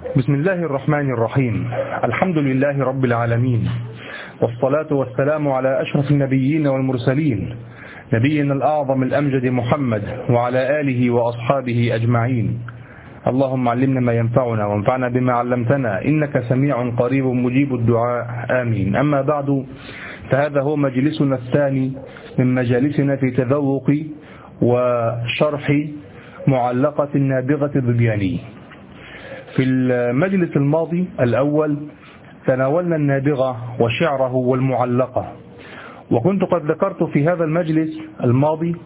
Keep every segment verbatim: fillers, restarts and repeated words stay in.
بسم الله الرحمن الرحيم. الحمد لله رب العالمين، والصلاة والسلام على أشرف النبيين والمرسلين، نبينا الأعظم الأمجد محمد وعلى آله وأصحابه أجمعين. اللهم علمنا ما ينفعنا وانفعنا بما علمتنا، إنك سميع قريب مجيب الدعاء، آمين. أما بعد، فهذا هو مجلسنا الثاني من مجالسنا في تذوق وشرح معلقة النابغة الظبياني. في المجلس الماضي الأول تناولنا النابغة وشعره والمعلقة، وكنت قد ذكرت في هذا المجلس الماضي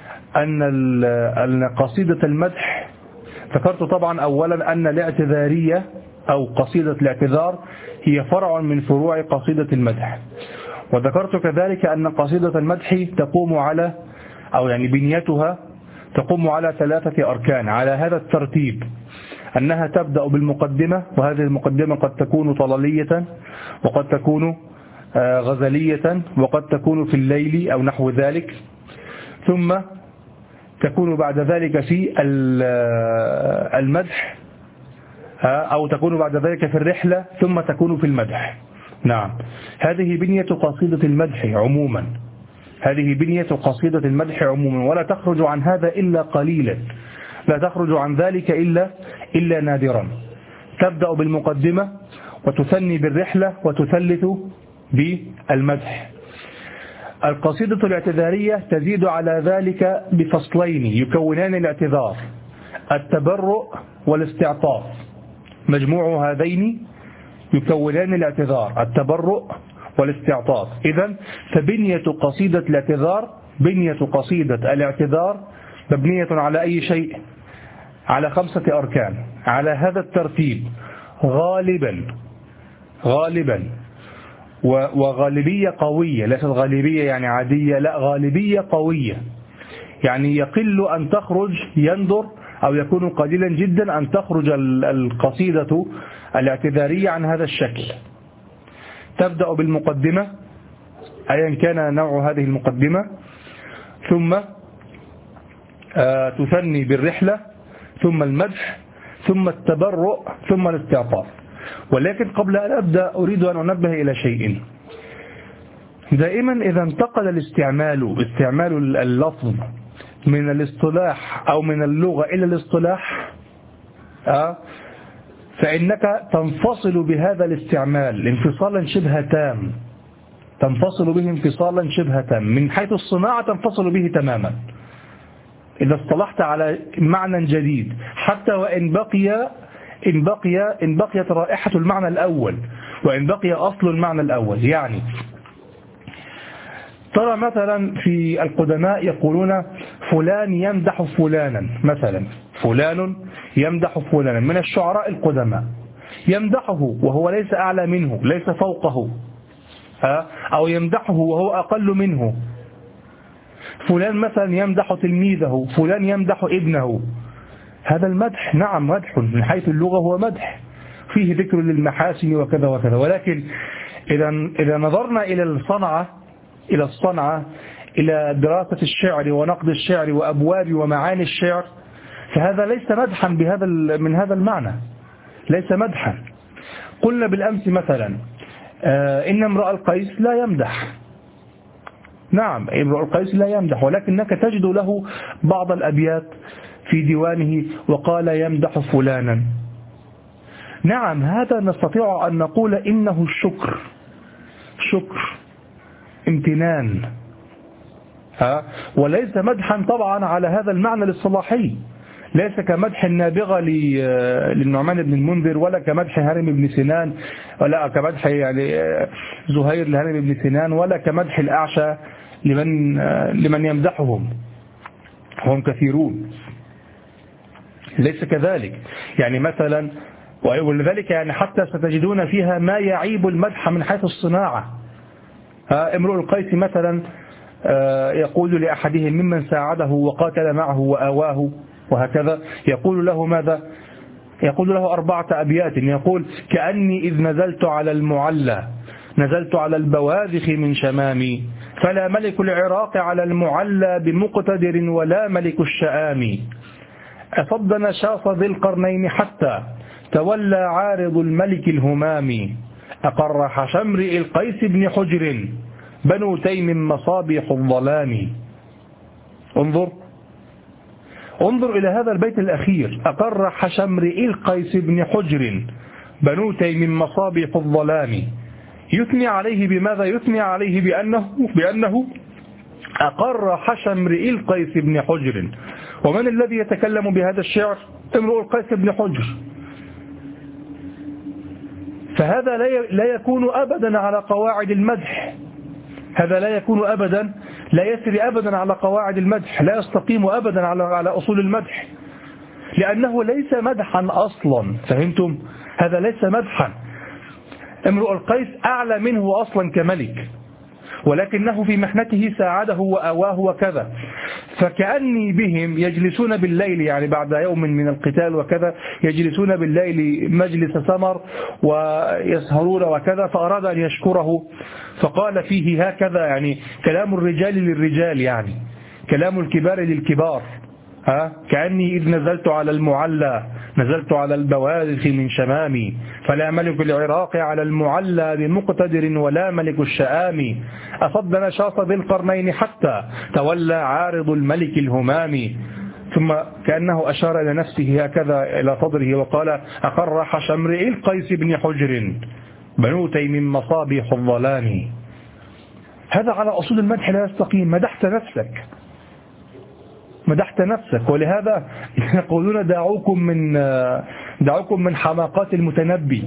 أن قصيدة المدح، ذكرت طبعا أولا أن الاعتذارية أو قصيدة الاعتذار هي فرع من فروع قصيدة المدح، وذكرت كذلك أن قصيدة المدح تقوم على أو يعني بنيتها تقوم على ثلاثة أركان على هذا الترتيب: أنها تبدأ بالمقدمة، وهذه المقدمة قد تكون طلالية وقد تكون غزلية وقد تكون في الليل أو نحو ذلك، ثم تكون بعد ذلك في المدح أو تكون بعد ذلك في الرحلة، ثم تكون في المدح. نعم، هذه بنية قصيدة المدح عموما، هذه بنية قصيدة المدح عموما، ولا تخرج عن هذا إلا قليلا، لا تخرج عن ذلك إلا إلا نادرا. تبدأ بالمقدمة وتثني بالرحلة وتثلث بالمدح. القصيدة الاعتذارية تزيد على ذلك بفصلين يكونان الاعتذار: التبرؤ والاستعطاف. مجموع هذين يكونان الاعتذار، التبرؤ والاستعطاف. إذن فبنية قصيدة الاعتذار بنية قصيدة الاعتذار مبنية على أي شيء؟ على خمسة أركان على هذا الترتيب غالبا غالبا وغالبية قوية، ليست غالبية يعني عادية، لا، غالبية قوية، يعني يقل أن تخرج يندر أو يكون قليلا جدا أن تخرج القصيدة الاعتذارية عن هذا الشكل. تبدأ بالمقدمة أيا كان نوع هذه المقدمة، ثم تثني بالرحلة، ثم المدح، ثم التبرؤ، ثم الاستعطاف. ولكن قبل أن أبدأ أريد أن أنبه إلى شيء. دائما إذا انتقل الاستعمال استعمال اللفظ من الاصطلاح أو من اللغة إلى الاصطلاح، فإنك تنفصل بهذا الاستعمال انفصالا شبه تام، تنفصل به انفصالا شبه تام من حيث الصناعة، تنفصل به تماما إذا اصطلحت على معنى جديد، حتى وإن بقي إن بقي إن بقيت رائحة المعنى الأول، وإن بقي أصل المعنى الأول. يعني ترى مثلا في القدماء يقولون فلان يمدح فلانا، مثلا فلان يمدح فلانا من الشعراء القدماء، يمدحه وهو ليس أعلى منه، ليس فوقه، أو يمدحه وهو أقل منه. فلان مثلا يمدح تلميذه، فلان يمدح ابنه. هذا المدح، نعم مدح من حيث اللغة، هو مدح فيه ذكر للمحاسن وكذا وكذا. ولكن إذا إذا نظرنا إلى الصنعة إلى الصنعة إلى دراسة الشعر ونقد الشعر وأبواب ومعاني الشعر، فهذا ليس مدحا بهذا من هذا المعنى، ليس مدحا. قلنا بالأمس مثلا إن امرؤ القيس لا يمدح، نعم امرؤ القيس لا يمدح، ولكنك تجد له بعض الأبيات في ديوانه وقال يمدح فلانا. نعم، هذا نستطيع أن نقول إنه الشكر، شكر، امتنان، ها، وليس مدحا طبعا على هذا المعنى الاصطلاحي، ليس كمدح النابغة للنعمان بن المنذر، ولا كمدح هرم بن سنان، ولا كمدح يعني زهير لهرم بن سنان، ولا كمدح الأعشى لمن لمن يمدحهم، هم كثيرون، ليس كذلك. يعني مثلا، ولذلك يعني حتى ستجدون فيها ما يعيب المدح من حيث الصناعة. امرؤ القيس مثلا يقول لأحدهم ممن ساعده وقاتل معه وآواه وهكذا، يقول له ماذا؟ يقول له أربعة أبيات، يقول: كأني إذ نزلت على المعلى نزلت على البواذخ من شمامي، فلا ملك العراق على المعلى بمقتدر ولا ملك الشآم، أصد نشاص ذي القرنين حتى تولى عارض الملك الهمام أقرح شمرئ القيس بن حجر بنو تيم مصابيح الظلام. انظر انظر إلى هذا البيت الأخير، أقرح شمرئ القيس بن حجر بنو تيم مصابيح الظلام. يثني عليه بماذا؟ يثني عليه بأنه, بأنه أقرح شمرئ القيس بن حجر. ومن الذي يتكلم بهذا الشعر؟ امرؤ القيس بن حجر. فهذا لا يكون أبدا على قواعد المدح، هذا لا يكون أبدا، لا يسري أبدا على قواعد المدح، لا يستقيم أبدا على على أصول المدح، لأنه ليس مدحا أصلا. فهمتم؟ هذا ليس مدحا. امرؤ القيس أعلى منه أصلا كملك، ولكنه في محنته ساعده وأواه وكذا. فكأني بهم يجلسون بالليل، يعني بعد يوم من القتال وكذا، يجلسون بالليل مجلس سمر ويسهرون وكذا، فأراد أن يشكره فقال فيه هكذا، يعني كلام الرجال للرجال، يعني كلام الكبار للكبار. ها كأني إذ نزلت على المعلى نزلت على البوارخ من شمامي، فلا ملك العراق على المعلى بمقتدر ولا ملك الشآم. أصد نشاط ذي القرنين حتى تولى عارض الملك الهمام. ثم كأنه أشار إلى نفسه هكذا إلى صدره وقال أقرح شمرئ القيس بن حجر بنو تيم مصابيح الظلام. هذا على أصول المدح لا يستقيم. مدحت نفسك، مدحت نفسك. ولهذا يقولون دعوكم من دعوكم من حماقات المتنبي،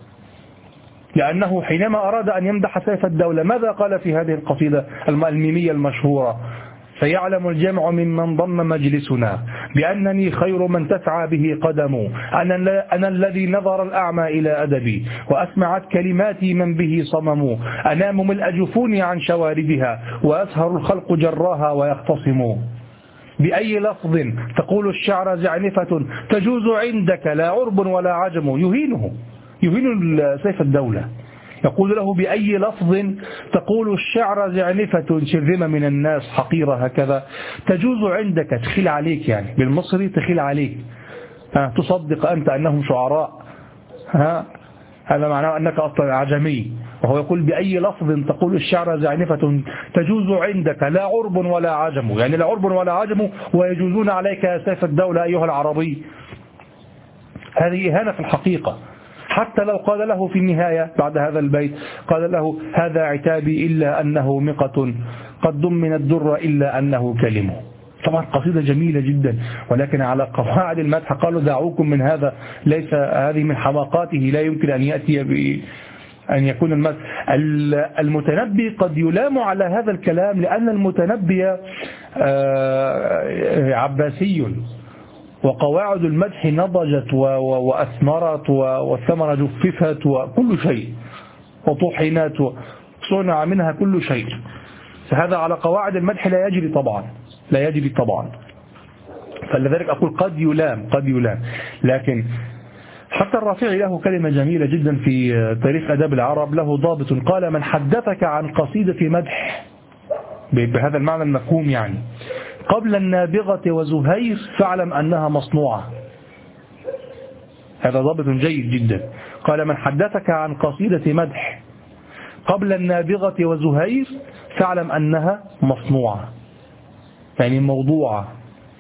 لأنه حينما أراد أن يمدح سيف الدولة ماذا قال في هذه القصيدة الميمية المشهورة؟ سيعلم الجمع ممن ضم مجلسنا بأنني خير من تسعى به قدم، أنا, أنا الذي نظر الأعمى إلى أدبي وأسمعت كلماتي من به صمم، أنام ملء جفوني عن شواردها وأسهر الخلق جراها ويختصموا. بأي لفظ تقول الشعر زعنفة تجوز عندك لا عرب ولا عجم. يهينه، يهين سيف الدولة، يقول له بأي لفظ تقول الشعر زعنفة شرذمة من الناس حقيرة هكذا تجوز عندك، تخيل عليك، يعني بالمصري تخيل عليك. ها تصدق أنت أنهم شعراء؟ ها هذا معناه أنك أصلا عجمي. وهو يقول بأي لفظ تقول الشعر زعنفة تجوز عندك لا عرب ولا عجم، يعني لا عرب ولا عجم ويجوزون عليك يا سيف الدولة أيها العربي. هذه إهانة في الحقيقة. حتى لو قال له في النهاية بعد هذا البيت قال له هذا عتابي إلا أنه مقة قد ضمن الدر إلا أنه كلمه. طبعا قصيدة جميلة جدا، ولكن على قواعد المدح قالوا دعوكم من هذا، ليس هذه من حماقاته، لا يمكن أن يأتي ب أن يكون المدح. المتنبي قد يلام على هذا الكلام لأن المتنبي عباسي، وقواعد المدح نضجت وأثمرت والثمرة جففت وكل شيء وطحنت وصنع منها كل شيء. فهذا على قواعد المدح لا يجري طبعا، لا يجري طبعا. فلذلك أقول قد يلام، قد يلام. لكن حتى الرافعي له كلمة جميلة جدا في تاريخ أداب العرب، له ضابط قال من حدثك عن قصيدة مدح بهذا المعنى المفهوم يعني قبل النابغة وزهير فاعلم أنها مصنوعة. هذا ضابط جيد جدا. قال من حدثك عن قصيدة مدح قبل النابغة وزهير فاعلم أنها مصنوعة، يعني موضوعة.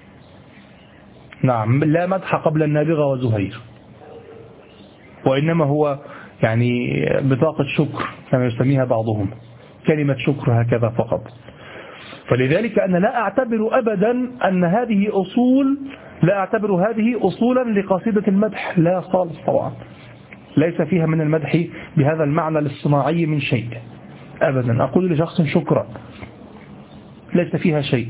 نعم، لا مدح قبل النابغة وزهير، وإنما هو يعني بطاقة شكر كما يسميها بعضهم، كلمة شكر هكذا فقط. فلذلك أنا لا أعتبر أبدا أن هذه أصول، لا أعتبر هذه أصولا لقصيدة المدح، لا خالص طبعا، ليس فيها من المدح بهذا المعنى الاصطناعي من شيء أبدا. أقول لشخص شكرا ليس فيها شيء،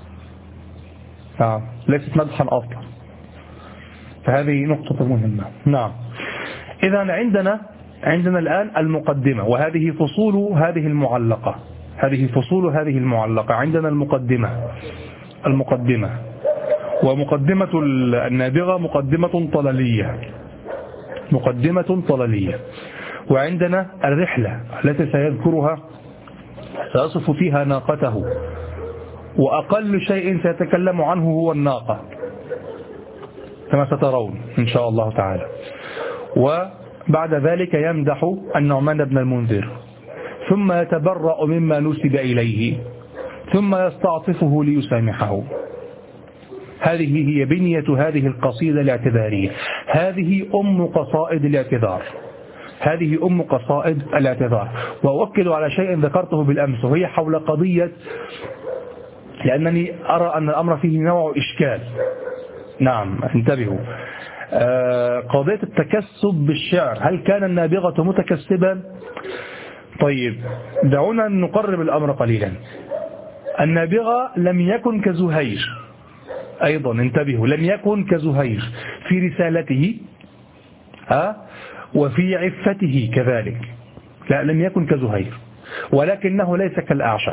نعم، ليست مدحا أصلا. فهذه نقطة مهمة. نعم، إذا عندنا عندنا الآن المقدمة، وهذه فصول هذه المعلقة، هذه فصول هذه المعلقة. عندنا المقدمة المقدمة ومقدمة النابغة مقدمة طلالية، مقدمة طلالية. وعندنا الرحلة التي سيذكرها، سيصف فيها ناقته، وأقل شيء سيتكلم عنه هو الناقة. كما سترون إن شاء الله تعالى. وبعد ذلك يمدح النعمان بن المنذر، ثم يتبرأ مما نسب إليه، ثم يستعطفه ليسامحه. هذه هي بنية هذه القصيدة الاعتذارية. هذه أم قصائد الاعتذار، هذه أم قصائد الاعتذار. وأؤكد على شيء ذكرته بالأمس، وهي حول قضية، لأنني أرى أن الأمر فيه نوع إشكال. نعم انتبهوا، آه قضية التكسب بالشعر، هل كان النابغة متكسبا؟ طيب دعونا نقرب الأمر قليلا. النابغة لم يكن كزهير، أيضا انتبهوا، لم يكن كزهير في رسالته ها وفي عفته كذلك، لا لم يكن كزهير، ولكنه ليس كالأعشى.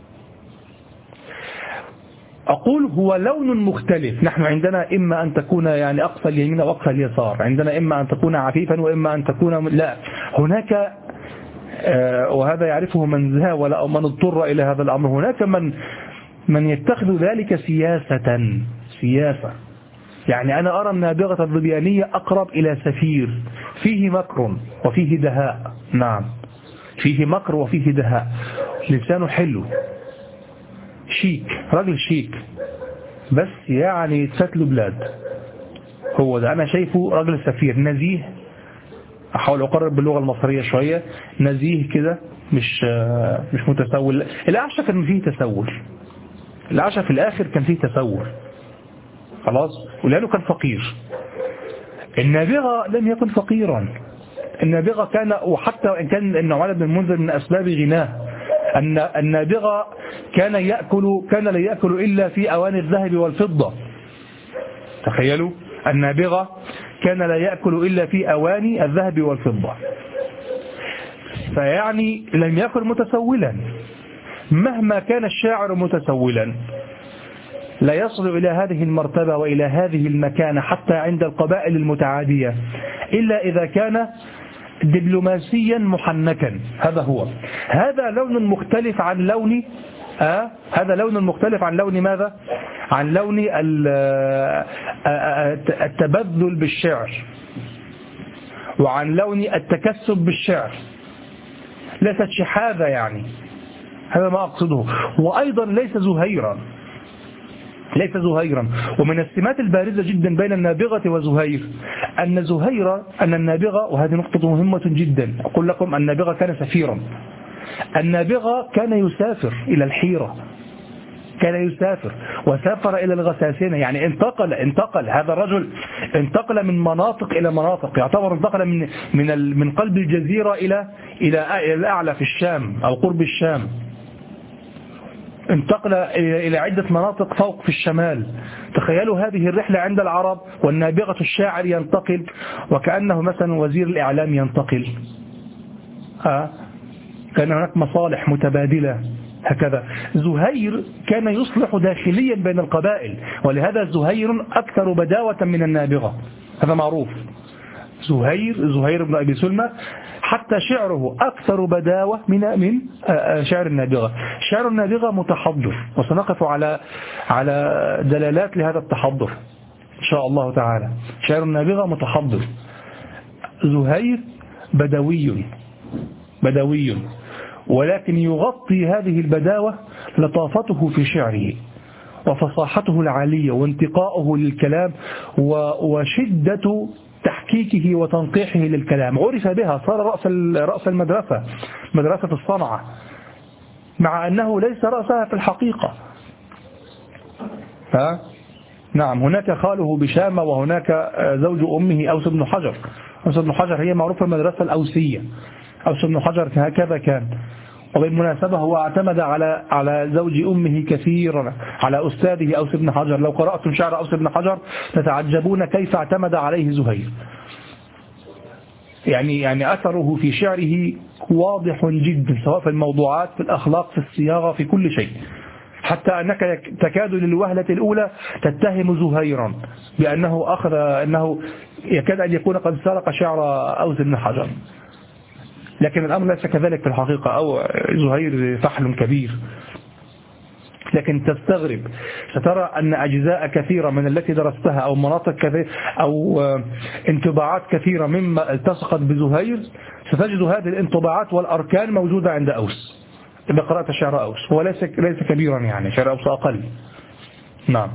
أقول هو لون مختلف. نحن عندنا إما أن تكون يعني أقصى اليمين وأقصى اليسار، عندنا إما أن تكون عفيفا وإما أن تكون لا، هناك آه وهذا يعرفه من زاول أو من اضطر إلى هذا الأمر. هناك من من يتخذ ذلك سياسة سياسة يعني أنا أرى النابغة الظبيانية أقرب إلى سفير فيه مكر وفيه دهاء. نعم فيه مكر وفيه دهاء، لسانه حلو، شيك، رجل شيك، بس يعني تفتله بلاد. هو ده أنا شايفه رجل سفير نزيه. أحاول أقرب باللغة المصرية شوية، نزيه كده، مش مش متسول. الأعشى كان فيه تسول، الأعشى في الآخر كان فيه تسول خلاص، ولأنه كان فقير. النابغة لم يكن فقيرا، النابغة كان، وحتى وإن كان النعمان بن المنذر من أسباب غناه، أن النابغة كان يأكل كان لا يأكل إلا في أواني الذهب والفضة. تخيلوا، النابغة كان لا يأكل إلا في أواني الذهب والفضة، فيعني لم يكن متسولا. مهما كان الشاعر متسولا لا يصل إلى هذه المرتبة وإلى هذه المكانة حتى عند القبائل المتعادية إلا إذا كان دبلوماسيا محنكا. هذا هو، هذا لون مختلف عن لون آه هذا لون مختلف عن لون ماذا؟ عن لون التبذل بالشعر، وعن لون التكسب بالشعر. ليست شحاذة يعني، هذا ما أقصده. وأيضا ليس زهيرا، ليس زهيرا. ومن السمات البارزة جدا بين النابغة وزهير أن زهير أن النابغة، وهذه نقطة مهمة جدا، أقول لكم النابغة كان سفيرا. النابغة كان يسافر إلى الحيرة، كان يسافر وسافر إلى الغساسنة، يعني انتقل انتقل هذا الرجل انتقل من مناطق إلى مناطق، يعتبر انتقل من من من قلب الجزيرة إلى إلى الأعلى في الشام أو قرب الشام، انتقل إلى عدة مناطق فوق في الشمال. تخيلوا هذه الرحلة عند العرب، والنابغة الشاعر ينتقل، وكأنه مثلا وزير الإعلام ينتقل. ها كان هناك مصالح متبادلة هكذا. زهير كان يصلح داخليا بين القبائل، ولهذا زهير أكثر بداوة من النابغة، هذا معروف. زهير زهير بن أبي سلمى حتى شعره أكثر بداوة من من شعر النابغة. شعر النابغة متحضر، وسنقف على على دلالات لهذا التحضر إن شاء الله تعالى. شعر النابغة متحضر، زهير بدوي بدوي، ولكن يغطي هذه البداوة لطافته في شعره وفصاحته العالية وانتقاؤه للكلام وشدة تحكيكه وتنقيحه للكلام. عرف بها، صار رأس رأس المدرسة، مدرسة الصنعة، مع أنه ليس رأسها في الحقيقة. ها؟ نعم، هناك خاله بشامة، وهناك زوج أمه أوس بن حجر. أوس بن حجر هي معروفة المدرسة الأوسية، أوس بن حجر هكذا كان. وبالمناسبة هو اعتمد على على زوج أمه كثيرا، على أستاذه أوس بن حجر. لو قرأتم شعر أوس بن حجر تتعجبون كيف اعتمد عليه زهير. يعني يعني أثره في شعره واضح جدا، سواء في الموضوعات، في الأخلاق، في الصياغة، في كل شيء، حتى أنك تكاد للوهلة الأولى تتهم زهيرا بأنه أخذ أنه يكاد أن يكون قد سرق شعر أوس بن حجر، لكن الأمر ليس كذلك في الحقيقة. أو زهير فحل كبير. لكن تستغرب، سترى أن أجزاء كثيرة من التي درستها أو مناطق كثيرة أو انطباعات كثيرة مما التصقت بزهير ستجد هذه الانطباعات والأركان موجودة عند أوس إذا قرأت شعر أوس. هو ليس ليس كبيرا يعني، شعر أوس أقل. نعم.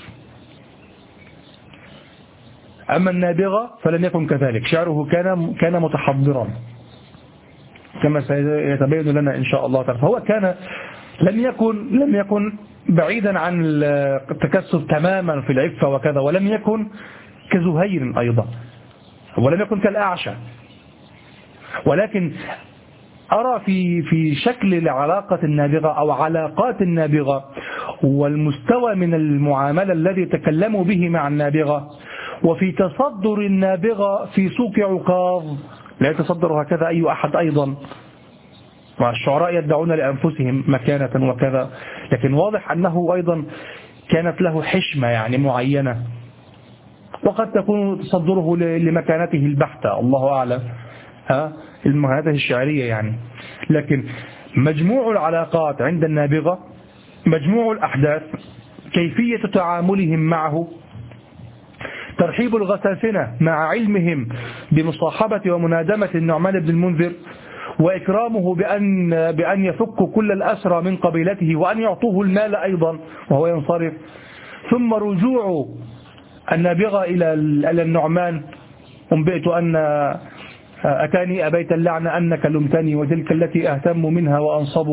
أما النابغة فلم يكن كذلك، شعره كان كان متحضرا كما سيتبين لنا إن شاء الله تعالى. فهو كان لم يكن لم يكن بعيدا عن التكسب تماما في العفة وكذا، ولم يكن كزهير أيضا، ولم يكن كالأعشى. ولكن أرى في في شكل العلاقة النابغة أو علاقات النابغة والمستوى من المعاملة الذي تكلموا به مع النابغة، وفي تصدر النابغة في سوق عكاظ، لا يتصدر هكذا أي أحد أيضا، والشعراء يدعون لأنفسهم مكانة وكذا، لكن واضح أنه أيضا كانت له حشمة يعني معينة، وقد تكون تصدره لمكانته البحتة الله أعلم، ها المكانته الشعرية يعني. لكن مجموع العلاقات عند النابغة، مجموع الأحداث، كيفية تعاملهم معه، ترحيب الغساسنة مع علمهم بمصاحبة ومنادمة النعمان بن المنذر، وإكرامه بأن, بأن يفك كل الأسرى من قبيلته وأن يعطوه المال أيضا وهو ينصرف، ثم رجوع النابغة إلى النعمان: أنبئت أن أتاني أبيت اللعنة أنك لمتني وتلك التي أهتم منها وأنصب.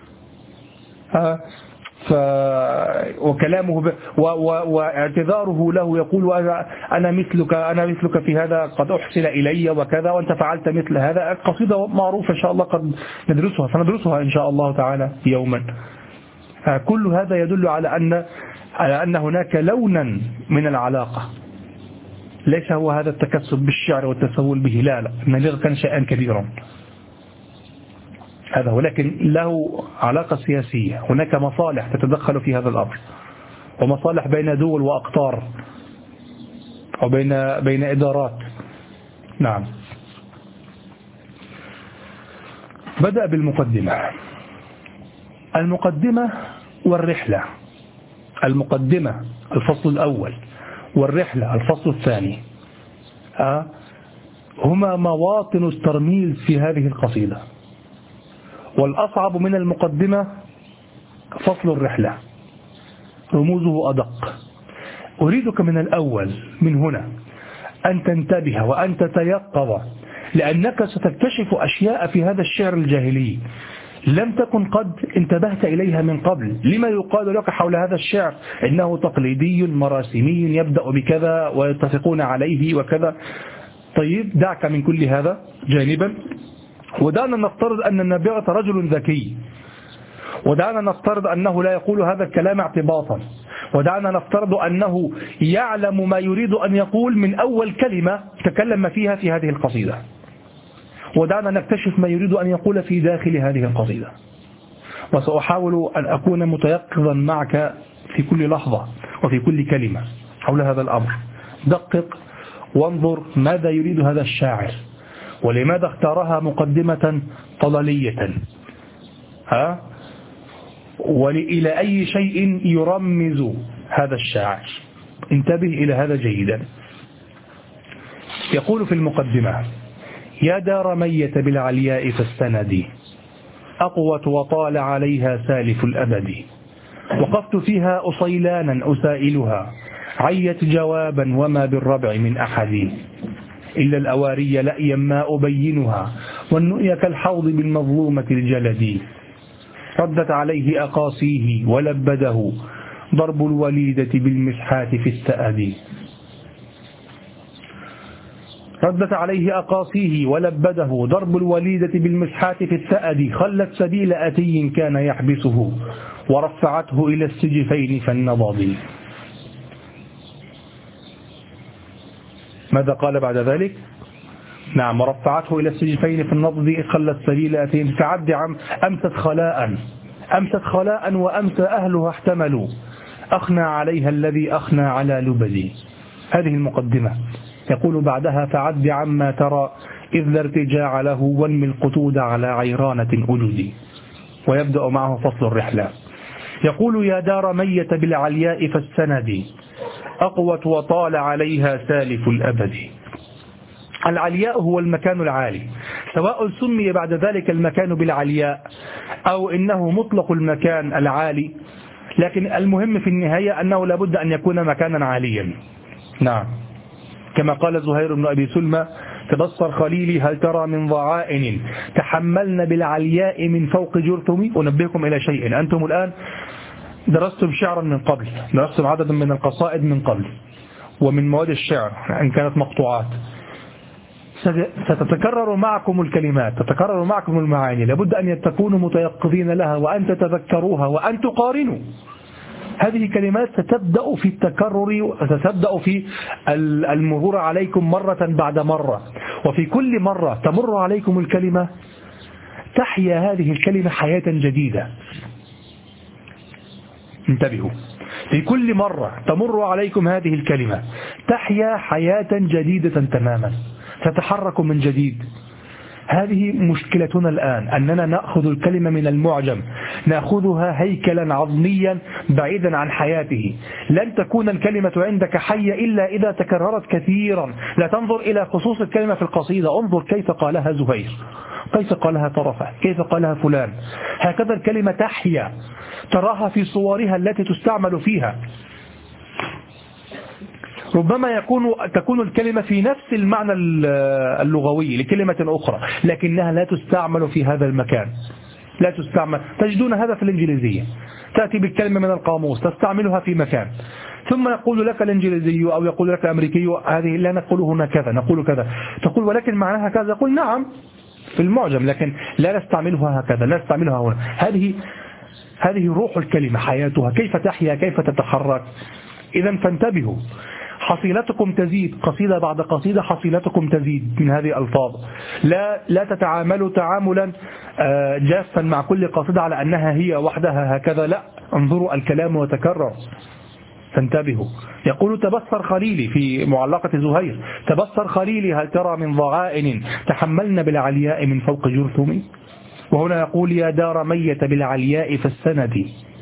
ف... وكلامه ب... و... و... واعتذاره له، يقول أنا مثلك أنا مثلك في هذا، قد أحسن إلي وكذا وأنت فعلت مثل هذا. قصيدة معروفة إن شاء الله قد ندرسها سندرسها إن شاء الله تعالى يوما. كل هذا يدل على أن على أن هناك لونا من العلاقة، ليس هو هذا التكسب بالشعر والتسول به، لا لا، النابغة كان شيئا كبيرا هذا، ولكن له علاقة سياسية، هناك مصالح تتدخل في هذا الأمر، ومصالح بين دول وأقطار أو بين بين إدارات. نعم. بدأ بالمقدمة، المقدمة والرحلة. المقدمة الفصل الأول، والرحلة الفصل الثاني، أه؟ هما مواطن الترميز في هذه القصيدة. والأصعب من المقدمة فصل الرحلة، رموزه أدق. أريدك من الأول من هنا أن تنتبه وأن تتيقظ، لأنك ستكتشف أشياء في هذا الشعر الجاهلي لم تكن قد انتبهت إليها من قبل. لما يقال لك حول هذا الشعر إنه تقليدي مراسمي يبدأ بكذا ويتفقون عليه وكذا. طيب دعك من كل هذا جانبا، ودعنا نفترض أن النابغة رجل ذكي، ودعنا نفترض أنه لا يقول هذا الكلام اعتباطا، ودعنا نفترض أنه يعلم ما يريد أن يقول من أول كلمة تكلم فيها في هذه القصيدة، ودعنا نكتشف ما يريد أن يقول في داخل هذه القصيدة. وسأحاول أن أكون متيقظا معك في كل لحظة وفي كل كلمة حول هذا الأمر. دقق وانظر ماذا يريد هذا الشاعر، ولماذا اختارها مقدمة طلالية، ها؟ وإلى أي شيء يرمز هذا الشاعر. انتبه إلى هذا جيدا. يقول في المقدمة: يا دار ميت بالعلياء فاستندي، أقوت وطال عليها سالف الأبد، وقفت فيها أصيلانا أسائلها، عيت جوابا وما بالربع من أحد، إلا الأواري لأيا ما أبينها، والنؤي كالحوض بالمظلومة الجلد، ردت عليه أقاصيه ولبده، ضرب الوليدة بالمسحات في السأد. ردت عليه أقاصيه ولبده، ضرب الوليدة بالمسحات في السأد، خلت سبيل أتي كان يحبسه، ورفعته إلى السجفين فالنضض. ماذا قال بعد ذلك؟ نعم، ورفعته إلى السجفين في النضض، خلت سبيل أتي، فعد عم أمست خلاء أمست خلاء وأمس أهلها احتملوا، أخنى عليها الذي أخنى على لبدي. هذه المقدمة. يقول بعدها: فعد عما ترى إذ لا ارتجاع له، وانمي القتود على عيرانة أجدي. ويبدأ معه فصل الرحلة. يقول يا دار ميت بالعلياء فالسند أقوت وطال عليها سالف الأبد. العلياء هو المكان العالي، سواء سمي بعد ذلك المكان بالعلياء أو إنه مطلق المكان العالي، لكن المهم في النهاية أنه لابد أن يكون مكانا عاليا. نعم، كما قال زهير بن أبي سلمى تبصر خليلي هل ترى من ضعائن تحملن بالعلياء من فوق جرثم. أنبهكم إلى شيء، أنتم الآن درستم شعرا من قبل، درستم عددا من القصائد من قبل ومن مواد الشعر إن كانت مقطوعات، ستتكرر معكم الكلمات، تتكرر معكم المعاني، لابد أن تكونوا متيقظين لها وأن تتذكروها وأن تقارنوا. هذه كلمات ستبدأ في التكرر وستبدأ في المرور عليكم مرة بعد مرة، وفي كل مرة تمر عليكم الكلمة تحيا هذه الكلمة حياة جديدة. انتبهوا، في كل مرة تمر عليكم هذه الكلمة تحيا حياة جديدة تماما، تتحرك من جديد. هذه مشكلتنا الآن، أننا نأخذ الكلمة من المعجم، نأخذها هيكلا عظميا بعيدا عن حياته. لن تكون الكلمة عندك حية إلا إذا تكررت كثيرا. لا تنظر إلى خصوص الكلمة في القصيدة، انظر كيف قالها زهير، كيف قالها طرفة، كيف قالها فلان. هكذا الكلمة تحيا، تراها في صورها التي تستعمل فيها. ربما يكون تكون الكلمة في نفس المعنى اللغوي لكلمة أخرى، لكنها لا تستعمل في هذا المكان، لا تستعمل. تجدون هذا في الإنجليزية، تأتي بالكلمة من القاموس تستعملها في مكان، ثم يقول لك الإنجليزي أو يقول لك الأمريكي هذه لا نقول هنا كذا، نقول كذا، تقول ولكن معناها كذا، يقول نعم في المعجم لكن لا نستعملها هكذا، لا نستعملها هنا. هذه هذه روح الكلمة، حياتها، كيف تحيا، كيف تتحرك. إذا فانتبهوا، حصيلتكم تزيد قصيدة بعد قصيدة، حصيلتكم تزيد من هذه الألفاظ. لا لا تتعاملوا تعاملا جافا مع كل قصيدة على أنها هي وحدها هكذا، لا، انظروا الكلام وتكرر، فانتبهوا. يقول تبصر خليلي في معلقة زهير، تبصر خليلي هل ترى من ضغائن تحملن بالعلياء من فوق جرثم. وهنا يقول يا دار ميت بالعلياء فالسند.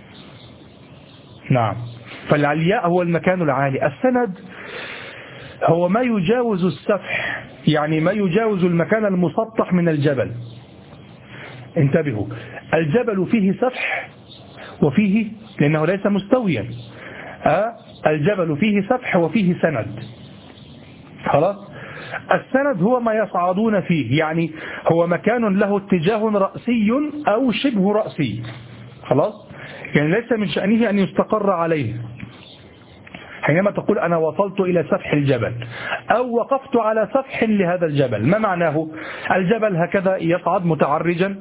نعم، فالعلياء هو المكان العالي، السند هو ما يجاوز السفح، يعني ما يجاوز المكان المسطح من الجبل. انتبهوا، الجبل فيه سفح وفيه، لأنه ليس مستويا، أه؟ الجبل فيه سفح وفيه سند. خلاص، السند هو ما يصعدون فيه، يعني هو مكان له اتجاه رأسي أو شبه رأسي. خلاص، يعني ليس من شأنه أن يستقر عليه. حينما تقول أنا وصلت إلى سفح الجبل أو وقفت على سفح لهذا الجبل، ما معناه؟ الجبل هكذا يصعد متعرجا،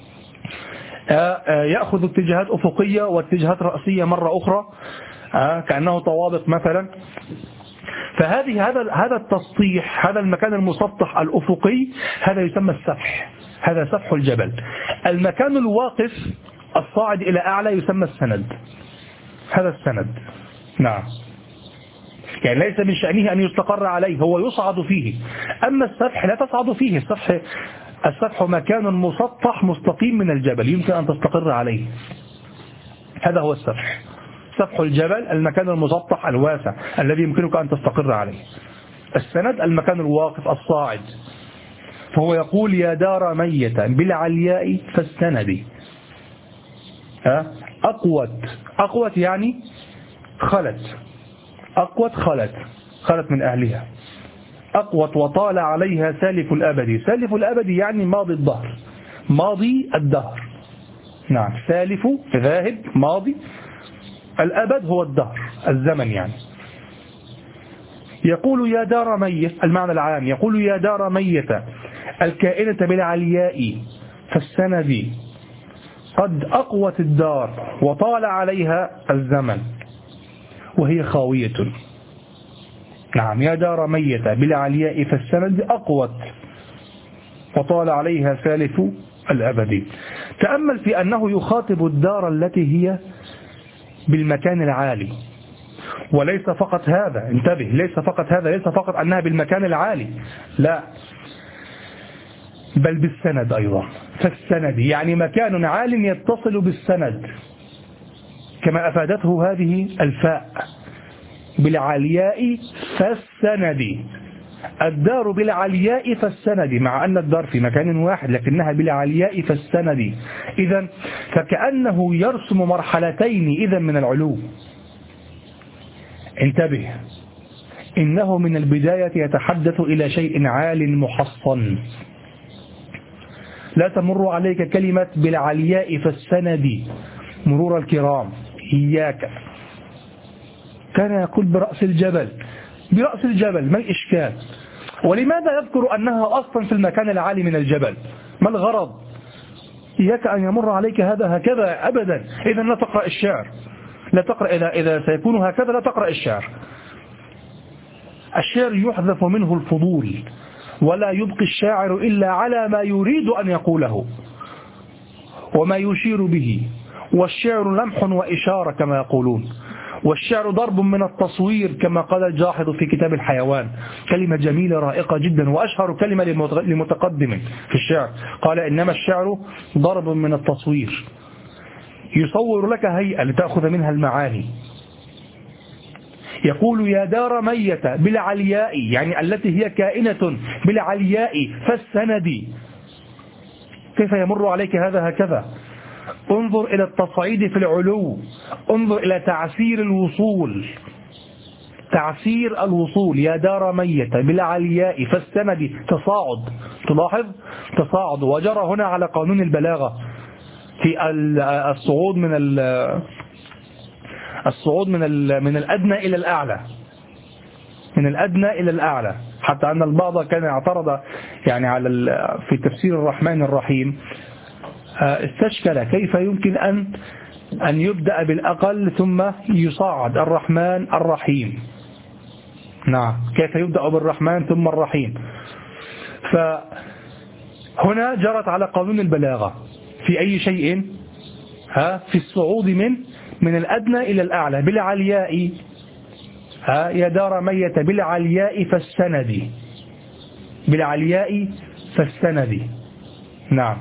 يأخذ اتجاهات أفقية واتجاهات رأسية مرة أخرى، كأنه طوابق مثلا. فهذه هذا هذا التسطيح، هذا المكان المسطح الأفقي، هذا يسمى السفح، هذا سفح الجبل. المكان الواقف الصاعد إلى أعلى يسمى السند، هذا السند. نعم، يعني ليس من شأنه أن يستقر عليه، هو يصعد فيه. أما السفح لا تصعد فيه، السفح السفح مكان مسطح مستقيم من الجبل يمكن أن تستقر عليه، هذا هو السفح. سفح الجبل المكان المسطح الواسع الذي يمكنك أن تستقر عليه. السند المكان الواقف الصاعد. فهو يقول يا دار ميتا بالعلياء فالسند. أقوت، أقوت يعني خلت، أقوت خلت، خلت من أهلها. أقوت وطال عليها سالف الأبد. سالف الأبد يعني ماضي الدهر، ماضي الدهر. نعم، سالف ذاهب، ماضي، الأبد هو الدهر، الزمن يعني. يقول يا دار ميت، المعنى العام، يقول يا دار ميت الكائنة بالعلياء فالسند قد أقوت الدار وطال عليها الزمن وهي خاوية. نعم، يا دار ميت بالعلياء فالسند أقوت وطال عليها سالف الأبد. تأمل في أنه يخاطب الدار التي هي بالمكان العالي، وليس فقط هذا، انتبه، ليس فقط هذا، ليس فقط أنها بالمكان العالي، لا، بل بالسند أيضا. فالسند يعني مكان عال يتصل بالسند. كما أفادته هذه الفاء بالعلياء فالسند. الدار بالعلياء فالسند، مع أن الدار في مكان واحد لكنها بالعلياء فالسند. إذن فكأنه يرسم مرحلتين إذن من العلو. انتبه، إنه من البداية يتحدث إلى شيء عال محصن. لا تمر عليك كلمة بالعلياء فالسند مرور الكرام، إياك. كان يقول برأس الجبل، برأس الجبل، ما الإشكال؟ ولماذا يذكر أنها أصلا في المكان العالي من الجبل؟ ما الغرض؟ إياك أن يمر عليك هذا هكذا أبدا. إذا لا تقرأ الشعر، لا تقرأ. إذا, إذا سيكون هكذا لا تقرأ الشعر. الشعر يحذف منه الفضول، ولا يبقي الشاعر إلا على ما يريد أن يقوله وما يشير به. والشعر لمح وإشارة كما يقولون، والشعر ضرب من التصوير كما قال الجاحظ في كتاب الحيوان. كلمة جميلة رائقة جدا، وأشهر كلمة لمتقدم في الشعر. قال إنما الشعر ضرب من التصوير، يصور لك هيئة لتأخذ منها المعاني. يقول يا دار ميتة بالعلياء، يعني التي هي كائنة بالعلياء فالسند. كيف يمر عليك هذا هكذا؟ انظر إلى التصعيد في العلو، انظر إلى تعسير الوصول، تعسير الوصول. يا دار ميتة بالعلياء فالسند، تصاعد. تلاحظ تصاعد، وجرى هنا على قانون البلاغة في الصعود من الصعود من من الأدنى إلى الأعلى، من الأدنى إلى الأعلى. حتى أن البعض كان اعترض يعني على في تفسير الرحمن الرحيم، استشكل كيف يمكن أن أن يبدأ بالأقل ثم يصعد الرحمن الرحيم. نعم، كيف يبدأ بالرحمن ثم الرحيم؟ فهنا جرت على قانون البلاغة في أي شيء، ها، في الصعود من من الأدنى إلى الأعلى. بالعلياء، ها، يا دار ميت بالعلياء فالسند، بالعلياء فالسند. نعم.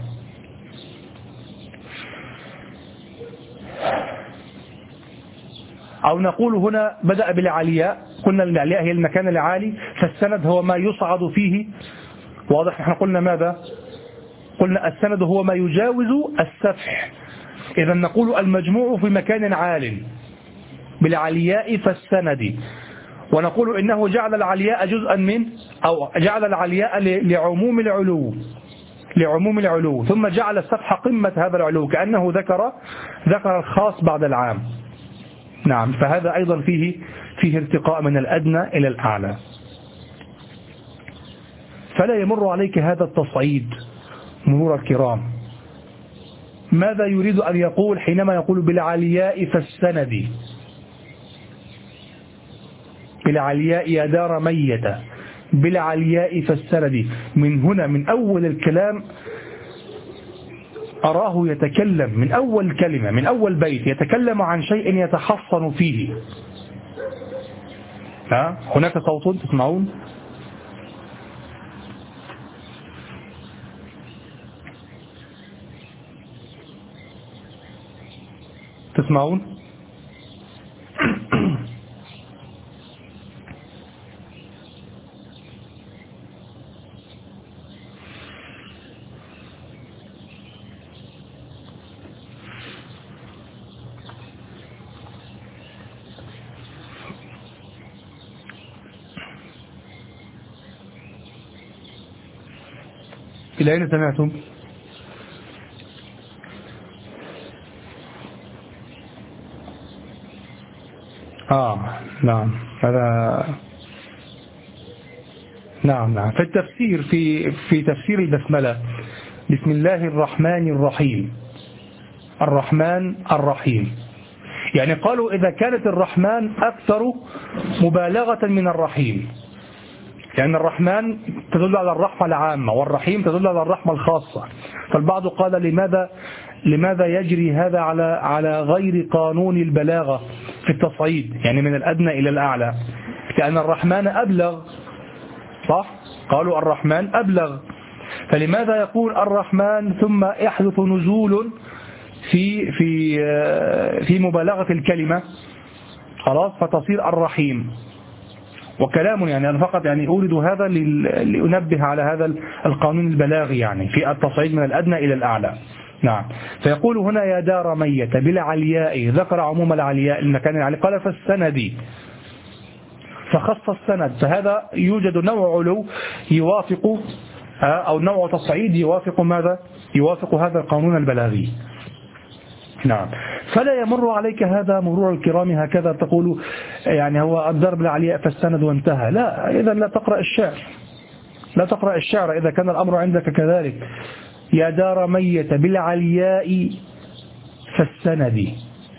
أو نقول هنا بدأ بالعلياء، قلنا العلياء هي المكان العالي، فالسند هو ما يصعد فيه. واضح؟ نحن قلنا ماذا؟ قلنا السند هو ما يجاوز السفح. إذا نقول المجموع في مكان عال بالعلياء فالسند. ونقول إنه جعل العلياء جزءا من، أو جعل العلياء لعموم العلو، لعموم العلو، ثم جعل السفح قمة هذا العلو، كأنه ذكر ذكر الخاص بعد العام. نعم، فهذا أيضا فيه فيه ارتقاء من الأدنى إلى الأعلى. فلا يمر عليك هذا التصعيد مرور الكرام. ماذا يريد أن يقول حينما يقول بالعلياء فالسند؟ بالعلياء يا دار ميتة بالعلياء فالسند. من هنا من أول الكلام أراه يتكلم، من أول كلمة، من أول بيت يتكلم عن شيء يتحصن فيه. ها، هناك صوت تسمعون؟ تسمعون؟ إلى أين سمعتم؟ آه نعم، هذا نعم نعم. في التفسير في في تفسير البسملة، بسم الله الرحمن الرحيم، الرحمن الرحيم، يعني قالوا إذا كانت الرحمن أكثر مبالغة من الرحيم، لأن الرحمن تدل على الرحمة العامة والرحيم تدل على الرحمة الخاصة. فالبعض قال لماذا لماذا يجري هذا على على غير قانون البلاغة في التصعيد، يعني من الأدنى إلى الأعلى، لأن الرحمن أبلغ، صح؟ قالوا الرحمن أبلغ، فلماذا يقول الرحمن ثم يحدث نزول في في في مبالغة الكلمة خلاص فتصير الرحيم. وكلام يعني أنا فقط يعني أورد هذا لأنبه على هذا القانون البلاغي يعني في التصعيد من الأدنى إلى الأعلى. نعم. فيقول هنا يا دار ميت بالعلياء، ذكر عموم العلياء المكان العلي، قال فالسند، فخص السند، فهذا يوجد نوع علو يوافق أو نوع تصعيد يوافق ماذا؟ يوافق هذا القانون البلاغي. نعم. فلا يمر عليك هذا مرور الكرام هكذا تقول يعني هو الضرب العلياء فالسند وانتهى، لا، إذا لا تقرأ الشعر، لا تقرأ الشعر إذا كان الأمر عندك كذلك. يا دار ميت بالعلياء فالسند.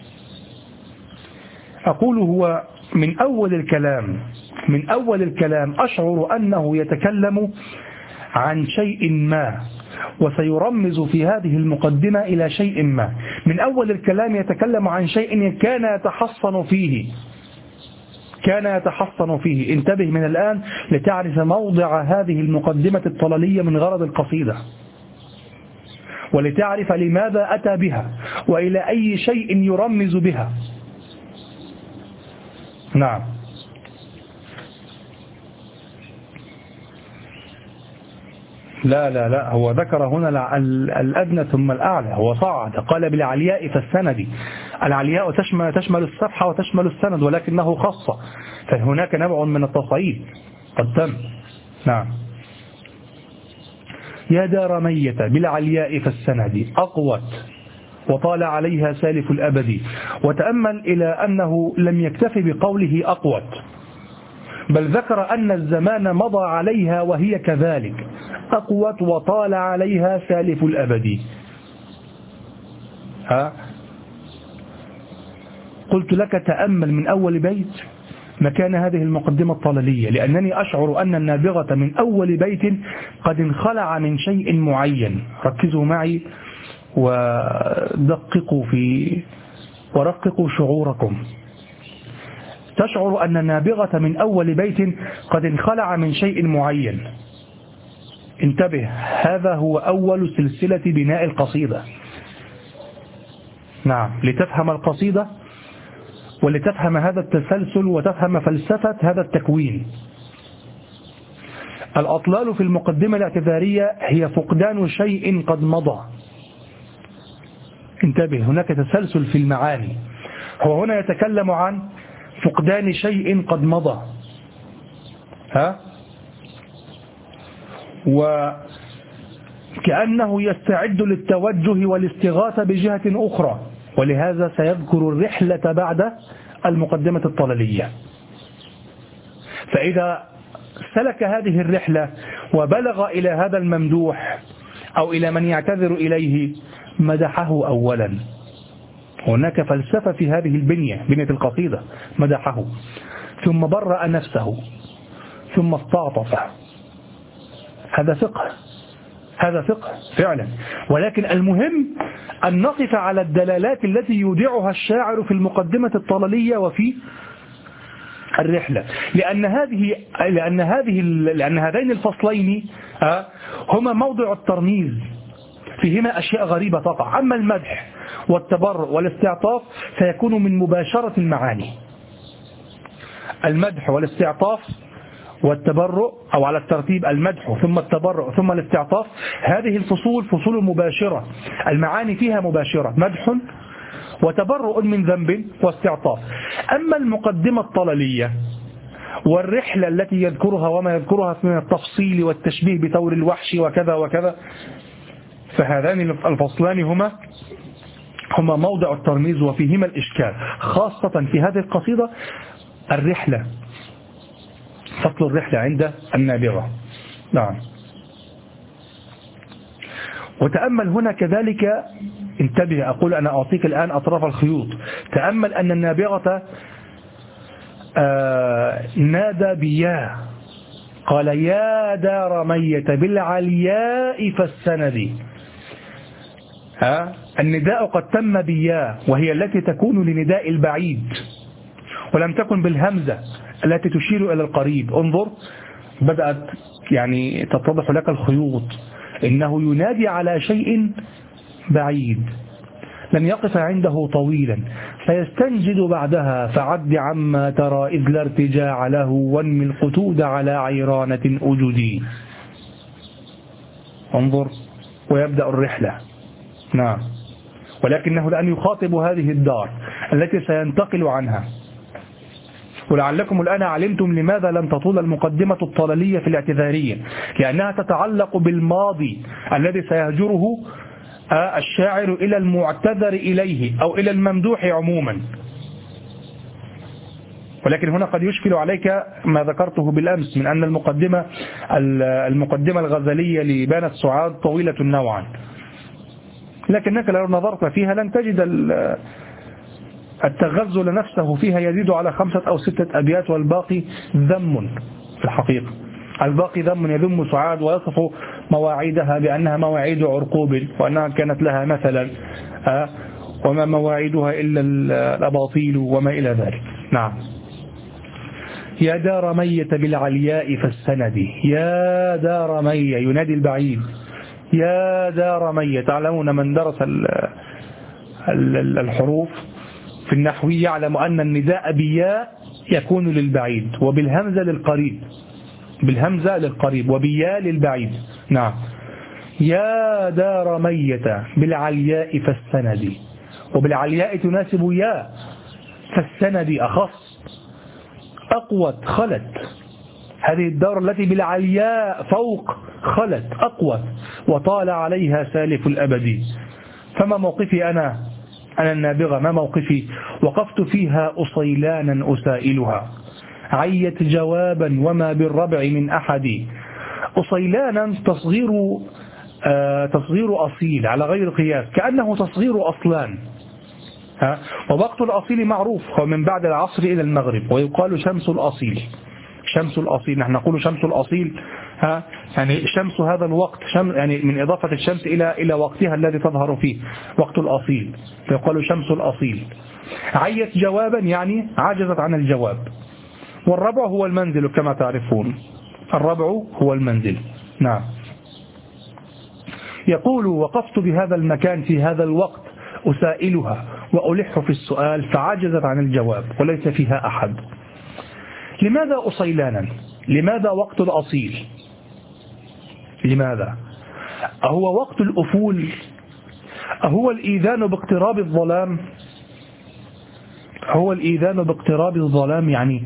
أقول هو من أول الكلام من أول الكلام أشعر أنه يتكلم عن شيء ما، وسيرمز في هذه المقدمة إلى شيء ما. من أول الكلام يتكلم عن شيء كان يتحصن فيه كان يتحصن فيه انتبه من الآن لتعرف موضع هذه المقدمة الطلالية من غرض القصيدة، ولتعرف لماذا أتى بها وإلى أي شيء يرمز بها. نعم. لا لا لا هو ذكر هنا الأدنى ثم الأعلى، هو صعد قال بالعلياء فالسند. العلياء تشمل تشمل الصفحة وتشمل السند، ولكنه خاصة، فهناك نوع من التصعيد قد تم. نعم. يا دار ميت بالعلياء فالسند أقوت وطال عليها سالف الأبد. وتأمل إلى أنه لم يكتف بقوله أقوت، بل ذكر أن الزمان مضى عليها وهي كذلك أقوت وطال عليها سالف الأبد. ها؟ قلت لك تأمل من أول بيت مكان هذه المقدمة الطلالية، لأنني أشعر أن النابغة من أول بيت قد انخلع من شيء معين. ركزوا معي ودققوا في ورققوا شعوركم. تشعر أن النابغة من أول بيت قد انخلع من شيء معين. انتبه، هذا هو أول سلسلة بناء القصيدة. نعم، لتفهم القصيدة ولتفهم هذا التسلسل وتفهم فلسفة هذا التكوين. الأطلال في المقدمة الاعتذارية هي فقدان شيء قد مضى. انتبه، هناك تسلسل في المعاني. هو هنا يتكلم عن فقدان شيء قد مضى، ها، وكأنه يستعد للتوجه والاستغاثة بجهة أخرى، ولهذا سيذكر الرحلة بعد المقدمة الطلالية. فإذا سلك هذه الرحلة وبلغ إلى هذا الممدوح أو إلى من يعتذر إليه مدحه أولا. هناك فلسفة في هذه البنية، بنية القصيدة. مدحه ثم برأ نفسه ثم استعطفه. هذا فقه، هذا فقه فعلا. ولكن المهم أن نقف على الدلالات التي يودعها الشاعر في المقدمة الطلالية وفي الرحلة، لأن هذه لأن هذه لأن هذين الفصلين هما موضع الترميز، فيهما أشياء غريبة تقع. أما المدح والتبرؤ والاستعطاف سيكون من مباشرة المعاني. المدح والاستعطاف والتبرؤ، أو على الترتيب المدح ثم التبرؤ ثم الاستعطاف، هذه الفصول فصول مباشرة، المعاني فيها مباشرة، مدح وتبرؤ من ذنب واستعطاف. أما المقدمة الطلالية والرحلة التي يذكرها وما يذكرها من التفصيل والتشبيه بثور الوحش وكذا وكذا، فهذان الفصلان هما هما موضع الترميز وفيهما الإشكال، خاصة في هذه القصيدة الرحلة، فصل الرحلة عند النابغة. نعم. وتأمل هنا كذلك، انتبه، أقول أنا أعطيك الآن أطراف الخيوط. تأمل أن النابغة آه نادى بيا، قال يا دار ميت بالعلياء فالسند. ها، النداء قد تم بيا، وهي التي تكون لنداء البعيد، ولم تكن بالهمزة التي تشير إلى القريب. انظر، بدأت يعني تتضح لك الخيوط. إنه ينادي على شيء بعيد، لن يقف عنده طويلا فيستنجد بعدها فعد عما ترى إذ لا ارتجاع له وانمي القتود على عيرانة أجدي. انظر ويبدأ الرحلة. نعم. ولكنه الآن يخاطب هذه الدار التي سينتقل عنها. ولعلكم الآن علمتم لماذا لم تطول المقدمة الطلالية في الاعتذارية، لأنها تتعلق بالماضي الذي سيهجره الشاعر إلى المعتذر إليه أو إلى الممدوح عموما. ولكن هنا قد يشكل عليك ما ذكرته بالأمس من أن المقدمة المقدمة الغزلية لبانت سعاد طويلة نوعا، لكنك لو نظرت فيها لن تجد التغزل نفسه فيها يزيد على خمسة أو ستة أبيات، والباقي ذم في الحقيقة. الباقي ذم يذم سعاد ويصف مواعيدها بأنها مواعيد عرقوب، وأنها كانت لها مثلا وما مواعيدها إلا الأباطيل وما إلى ذلك. نعم. يا دار مية بالعلياء فالسندي، يا دار مية ينادي البعيد، يا دار مية. تعلمون من درس الحروف في النحو يعلم أن النداء بياء يكون للبعيد وبالهمزة للقريب، بالهمزة للقريب وبياء للبعيد. نعم. يا دار مية بالعلياء فالسندي، وبالعلياء تناسب يا، فالسندي أخص أقوت خلت. هذه الدار التي بالعلياء فوق خلت أقوت وطال عليها سالف الأبد. فما موقفي أنا أنا النابغة، ما موقفي؟ وقفت فيها أصيلانا أسائلها عيت جوابا وما بالربع من أحد. أصيلانا تصغير آه تصغير أصيل على غير قياس، كأنه تصغير أصلان. ها؟ ووقت الأصيل معروف هو من بعد العصر إلى المغرب، ويقال شمس الأصيل. شمس الأصيل نحن نقول شمس الأصيل، ها يعني شمس هذا الوقت، شمس يعني من إضافة الشمس إلى إلى وقتها الذي تظهر فيه، وقت الأصيل، فيقال شمس الأصيل. عيت جوابا يعني عجزت عن الجواب. والربع هو المنزل كما تعرفون، الربع هو المنزل. نعم. يقول وقفت بهذا المكان في هذا الوقت أسائلها وألح في السؤال فعجزت عن الجواب وليس فيها أحد. لماذا أصيلانا؟ لماذا وقت الأصيل؟ لماذا؟ أهو وقت الأفول؟ أهو الإيذان باقتراب الظلام؟ هو الإيذان باقتراب الظلام يعني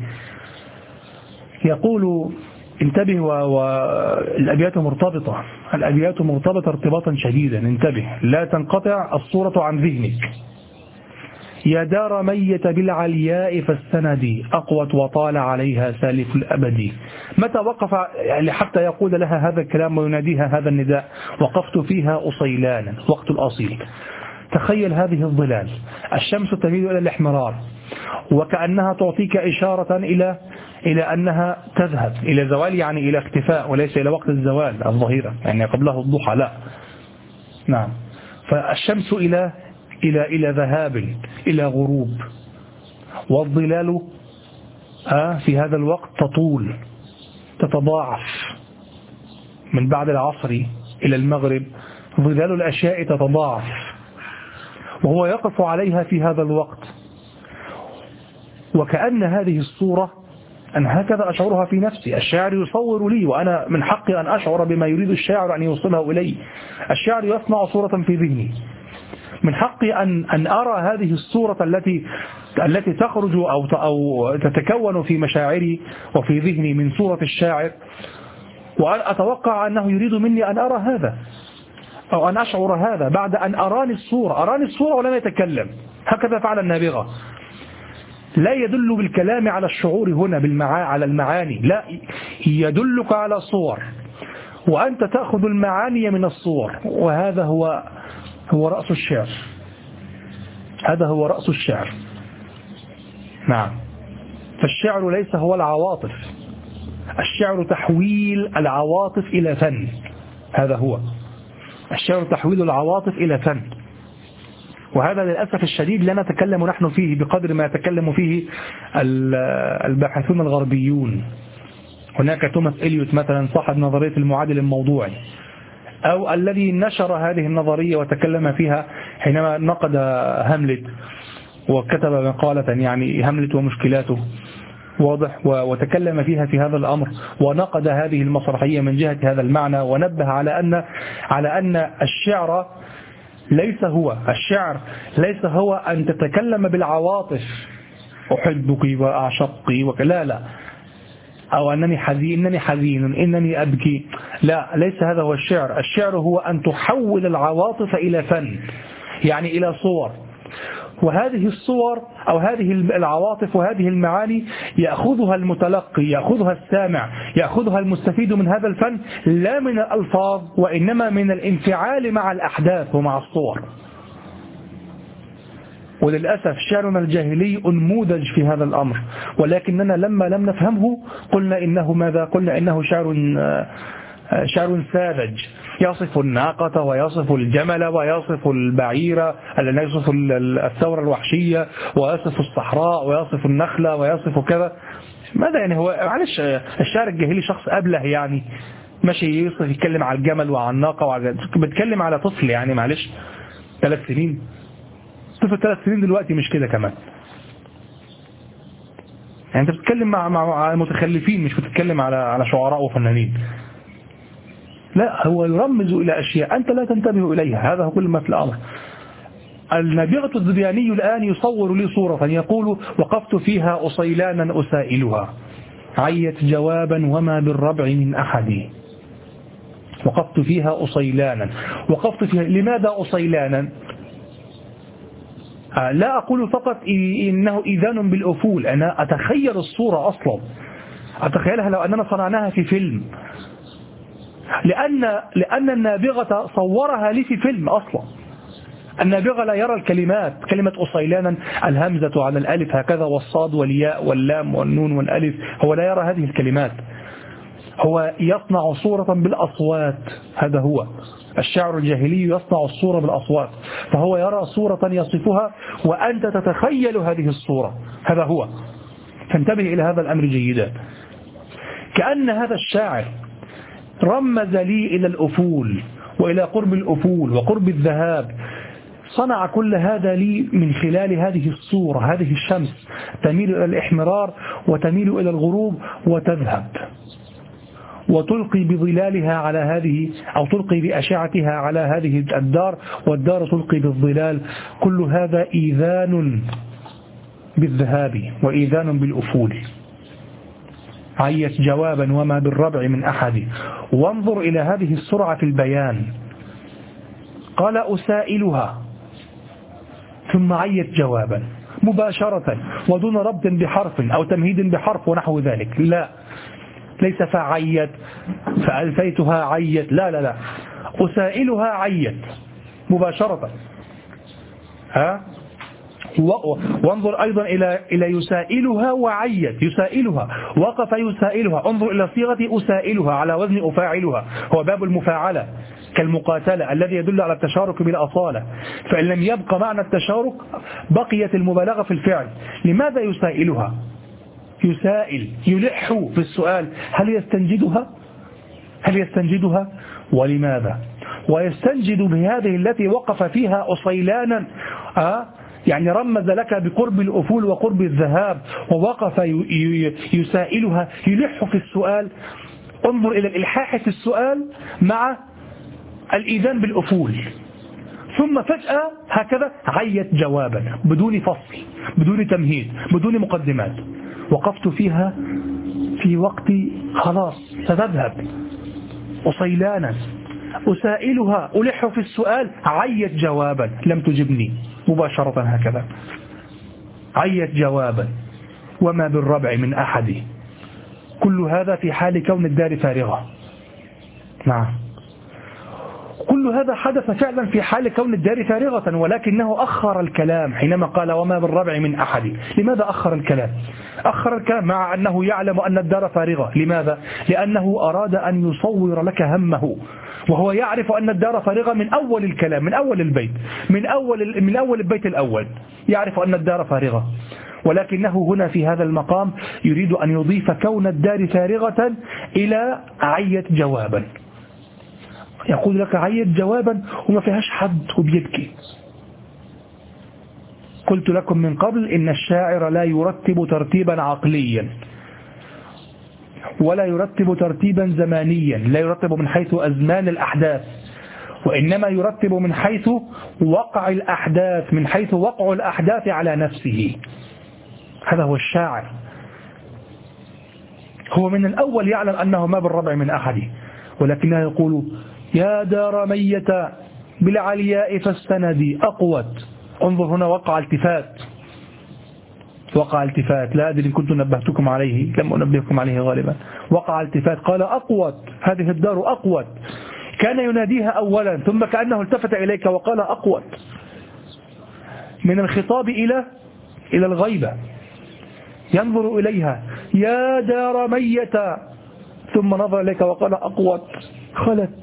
يقول انتبه، والأبيات مرتبطة، الأبيات مرتبطة ارتباطا شديدا، انتبه لا تنقطع الصورة عن ذهنك. يا دار مية بالعلياء فالسندي أقوت وطال عليها سالف الأبد. متى وقف حتى يقول لها هذا الكلام ويناديها هذا النداء؟ وقفت فيها أصيلانا، وقت الأصيل. تخيل هذه الظلال، الشمس تميل إلى الاحمرار وكأنها تعطيك إشارة إلى إلى أنها تذهب إلى زوال، يعني إلى اختفاء، وليس إلى وقت الزوال الظهيرة يعني قبله الضحى، لا. نعم. فالشمس إلى إلى إلى ذهاب، إلى غروب، والظلال آه في هذا الوقت تطول تتضاعف من بعد العصر إلى المغرب، ظلال الأشياء تتضاعف وهو يقف عليها في هذا الوقت. وكأن هذه الصورة أن هكذا أشعرها في نفسي، الشاعر يصور لي وأنا من حقي أن أشعر بما يريد الشاعر أن يوصله إلي. الشاعر يصنع صورة في ذهني، من حقي أن أن أرى هذه الصورة التي التي تخرج أو أو تتكون في مشاعري وفي ذهني من صورة الشاعر، وأن أتوقع أنه يريد مني أن أرى هذا أو أن أشعر هذا بعد أن أراني الصورة أراني الصورة ولم يتكلم. هكذا فعل النابغة. لا يدل بالكلام على الشعور هنا بالمعا على المعاني، لا، يدلك على صور وأنت تأخذ المعاني من الصور، وهذا هو هو رأس الشعر. هذا هو رأس الشعر. نعم. فالشعر ليس هو العواطف، الشعر تحويل العواطف إلى فن. هذا هو الشعر، تحويل العواطف إلى فن. وهذا للأسف الشديد لا نتكلم نحن فيه بقدر ما يتكلم فيه الباحثون الغربيون. هناك توماس إليوت مثلا صاحب نظرية المعادل الموضوعي، أو الذي نشر هذه النظرية وتكلم فيها حينما نقد هاملت وكتب مقالة يعني هاملت ومشكلاته واضح، وتكلم فيها في هذا الأمر ونقد هذه المسرحية من جهة هذا المعنى، ونبه على أن على أن الشعر ليس هو الشعر ليس هو أن تتكلم بالعواطف، أحبك وأعشقك وكلا لا، أو أنني حزين إنني حزين إنني أبكي، لا، ليس هذا هو الشعر. الشعر هو أن تحول العواطف إلى فن، يعني إلى صور، وهذه الصور أو هذه العواطف وهذه المعاني يأخذها المتلقي، يأخذها السامع، يأخذها المستفيد من هذا الفن، لا من الألفاظ وإنما من الانفعال مع الأحداث ومع الصور. وللأسف شعرنا الجاهلي أنموذج في هذا الأمر، ولكننا لما لم نفهمه قلنا إنه ماذا؟ قلنا إنه شعر شعر ساذج، يصف الناقة ويصف الجمل ويصف البعيرة، يصف الثورة الوحشية ويصف الصحراء ويصف النخلة ويصف كذا. ماذا يعني؟ هو معلش الشعر الجاهلي شخص أبله يعني ماشي يصف يتكلم على الجمل وعلى الناقة وعلى، بتكلم على طفل يعني معلش ثلاث سنين، طفل ثلاث سنين دلوقتي مش كده كمان، يعني انت بتتكلم مع مع متخلفين، مش بتتكلم على على شعراء وفنانين. لا، هو يرمز إلى أشياء أنت لا تنتبه إليها، هذا هو كل ما في الأمر. النابغة الذبياني الآن يصور لي صورة يقول: وقفت فيها أصيلانا أسائلها عيت جوابا وما بالربع من أحد. وقفت فيها أصيلانا، وقفت فيها، لماذا أصيلانا؟ لا أقول فقط إنه إذان بالأفول، أنا أتخيل الصورة أصلا، أتخيلها لو أننا صنعناها في فيلم، لأن لأن النابغة صورها لي في فيلم أصلا. النابغة لا يرى الكلمات، كلمة أصيلانا الهمزة على الألف هكذا والصاد والياء واللام والنون والألف، هو لا يرى هذه الكلمات، هو يصنع صورة بالأصوات. هذا هو الشعر الجاهلي، يصنع الصورة بالأصوات، فهو يرى صورة يصفها وأنت تتخيل هذه الصورة. هذا هو، فانتبه إلى هذا الأمر جيدا. كأن هذا الشاعر رمز لي إلى الأفول وإلى قرب الأفول وقرب الذهاب، صنع كل هذا لي من خلال هذه الصورة، هذه الشمس تميل إلى الإحمرار وتميل إلى الغروب وتذهب وتلقي بظلالها على هذه، أو تلقي بأشعتها على هذه الدار، والدار تلقي بالظلال. كل هذا إيذان بالذهاب وإيذان بالأفول. عيت جوابا وما بالربع من أحد. وانظر إلى هذه السرعة في البيان، قال أسائلها ثم عيت جوابا مباشرة ودون ربط بحرف أو تمهيد بحرف ونحو ذلك، لا، ليس فعيت فألفيتها عيت، لا لا لا، أسائلها عيت مباشرة. ها، وانظر أيضا إلى إلى يسائلها وعيت، يسائلها وقف يسائلها، انظر إلى صيغة أسائلها على وزن أفاعلها، هو باب المفاعلة كالمقاتلة الذي يدل على التشارك بالأصالة، فإن لم يبقى معنى التشارك بقيت المبالغة في الفعل. لماذا يسائلها؟ يسائل، يلح في السؤال، هل يستنجدها؟ هل يستنجدها؟ ولماذا؟ ويستنجد بهذه التي وقف فيها أصيلانا، أه؟ يعني رمز لك بقرب الأفول وقرب الذهاب، ووقف يسائلها، يلح في السؤال. انظر إلى الإلحاح في السؤال مع الإيذان بالأفول، ثم فجأة هكذا عيت جوابا بدون فصل، بدون تمهيد، بدون مقدمات. وقفت فيها في وقت خلاص ستذهب أصيلانا أسائلها، ألح في السؤال، عيت جوابا لم تجبني مباشرة هكذا، عيت جوابا وما بالربع من أحد. كل هذا في حال كون الدار فارغة. نعم، كل هذا حدث فعلا في حال كون الدار فارغة، ولكنه أخر الكلام حينما قال وما بالربع من أحد. لماذا أخر الكلام؟ أخر الكلام مع أنه يعلم أن الدار فارغة. لماذا؟ لأنه أراد أن يصور لك همه، وهو يعرف أن الدار فارغة من أول الكلام، من أول البيت، من أول من أول البيت الأول يعرف أن الدار فارغة، ولكنه هنا في هذا المقام يريد أن يضيف كون الدار فارغة إلى عيت جوابا. يقول لك عيت جوابا وما فيهاش حد وبيبكي، قلت لكم من قبل إن الشاعر لا يرتب ترتيبا عقليا ولا يرتب ترتيبا زمانيا، لا يرتب من حيث أزمان الأحداث، وإنما يرتب من حيث وقع الأحداث، من حيث وقع الأحداث على نفسه. هذا هو الشاعر. هو من الأول يعلم أنه ما بالربع من أحد، ولكنه يقول يا دار ميت بالعلياء فاستندي أقوت. انظر هنا وقع التفات، وقع التفات، لا أدري إن كنت نبهتكم عليه، لم أنبهكم عليه غالبا. وقع التفات، قال أقوت، هذه الدار أقوت. كان يناديها أولا ثم كأنه التفت إليك وقال أقوت، من الخطاب إلى إلى الغيبة. ينظر إليها يا دار ميت، ثم نظر إليك وقال أقوت، خلت.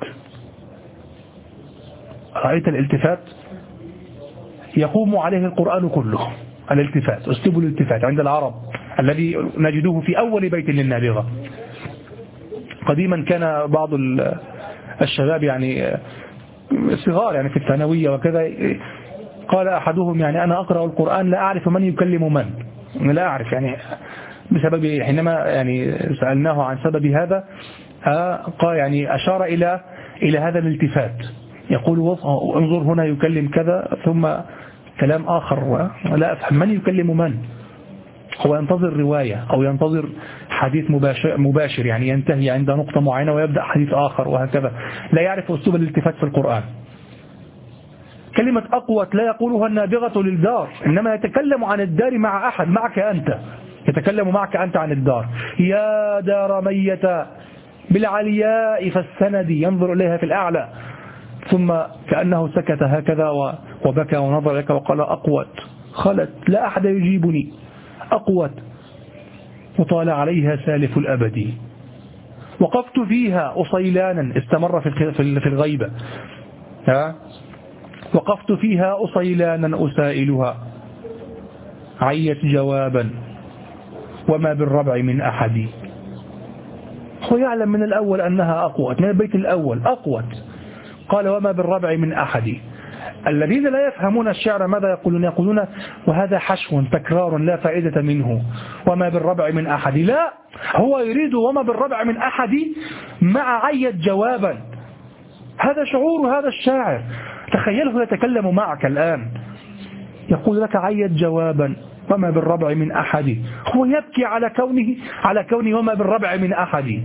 رأيت الالتفات؟ يقوم عليه القرآن كله، الالتفات، أسلوب الالتفات عند العرب الذي نجده في أول بيت للنابغة. قديما كان بعض الشباب يعني صغار يعني في الثانوية وكذا، قال أحدهم يعني أنا أقرأ القرآن لا أعرف من يكلم من، لا أعرف يعني بسبب، حينما يعني سألناه عن سبب هذا قال يعني أشار إلى إلى هذا الالتفات، يقول انظر هنا يكلم كذا ثم كلام آخر لا أفهم من يكلم من. هو ينتظر رواية أو ينتظر حديث مباشر, مباشر يعني ينتهي عند نقطة معينة ويبدأ حديث آخر وهكذا، لا يعرف أسلوب الالتفات في القرآن. كلمة أقوت لا يقولها النابغة للدار، إنما يتكلم عن الدار مع أحد، معك أنت، يتكلم معك أنت عن الدار. يا دار ميت بالعلياء فالسندي، ينظر إليها في الأعلى، ثم كأنه سكت هكذا وبكى ونظر لك وقال أقوت، خلت لا أحد يجيبني، أقوت. وطال عليها سالف الأبد، وقفت فيها أصيلانا، استمر في الغيبة، ها؟ وقفت فيها أصيلانا أسائلها، عيت جوابا وما بالربع من أحد. هو يعلم من الأول أنها أقوت، من البيت الأول أقوت، قال وما بالربع من أحد. الذين لا يفهمون الشعر ماذا يقولون؟ يقولون وهذا حشو تكرار لا فائدة منه، وما بالربع من أحد. لا، هو يريد وما بالربع من أحد مع عيت جوابا. هذا شعور هذا الشاعر، تخيله يتكلم معك الآن يقول لك عيت جوابا وما بالربع من أحد. هو يبكي على كونه على كونه وما بالربع من أحد.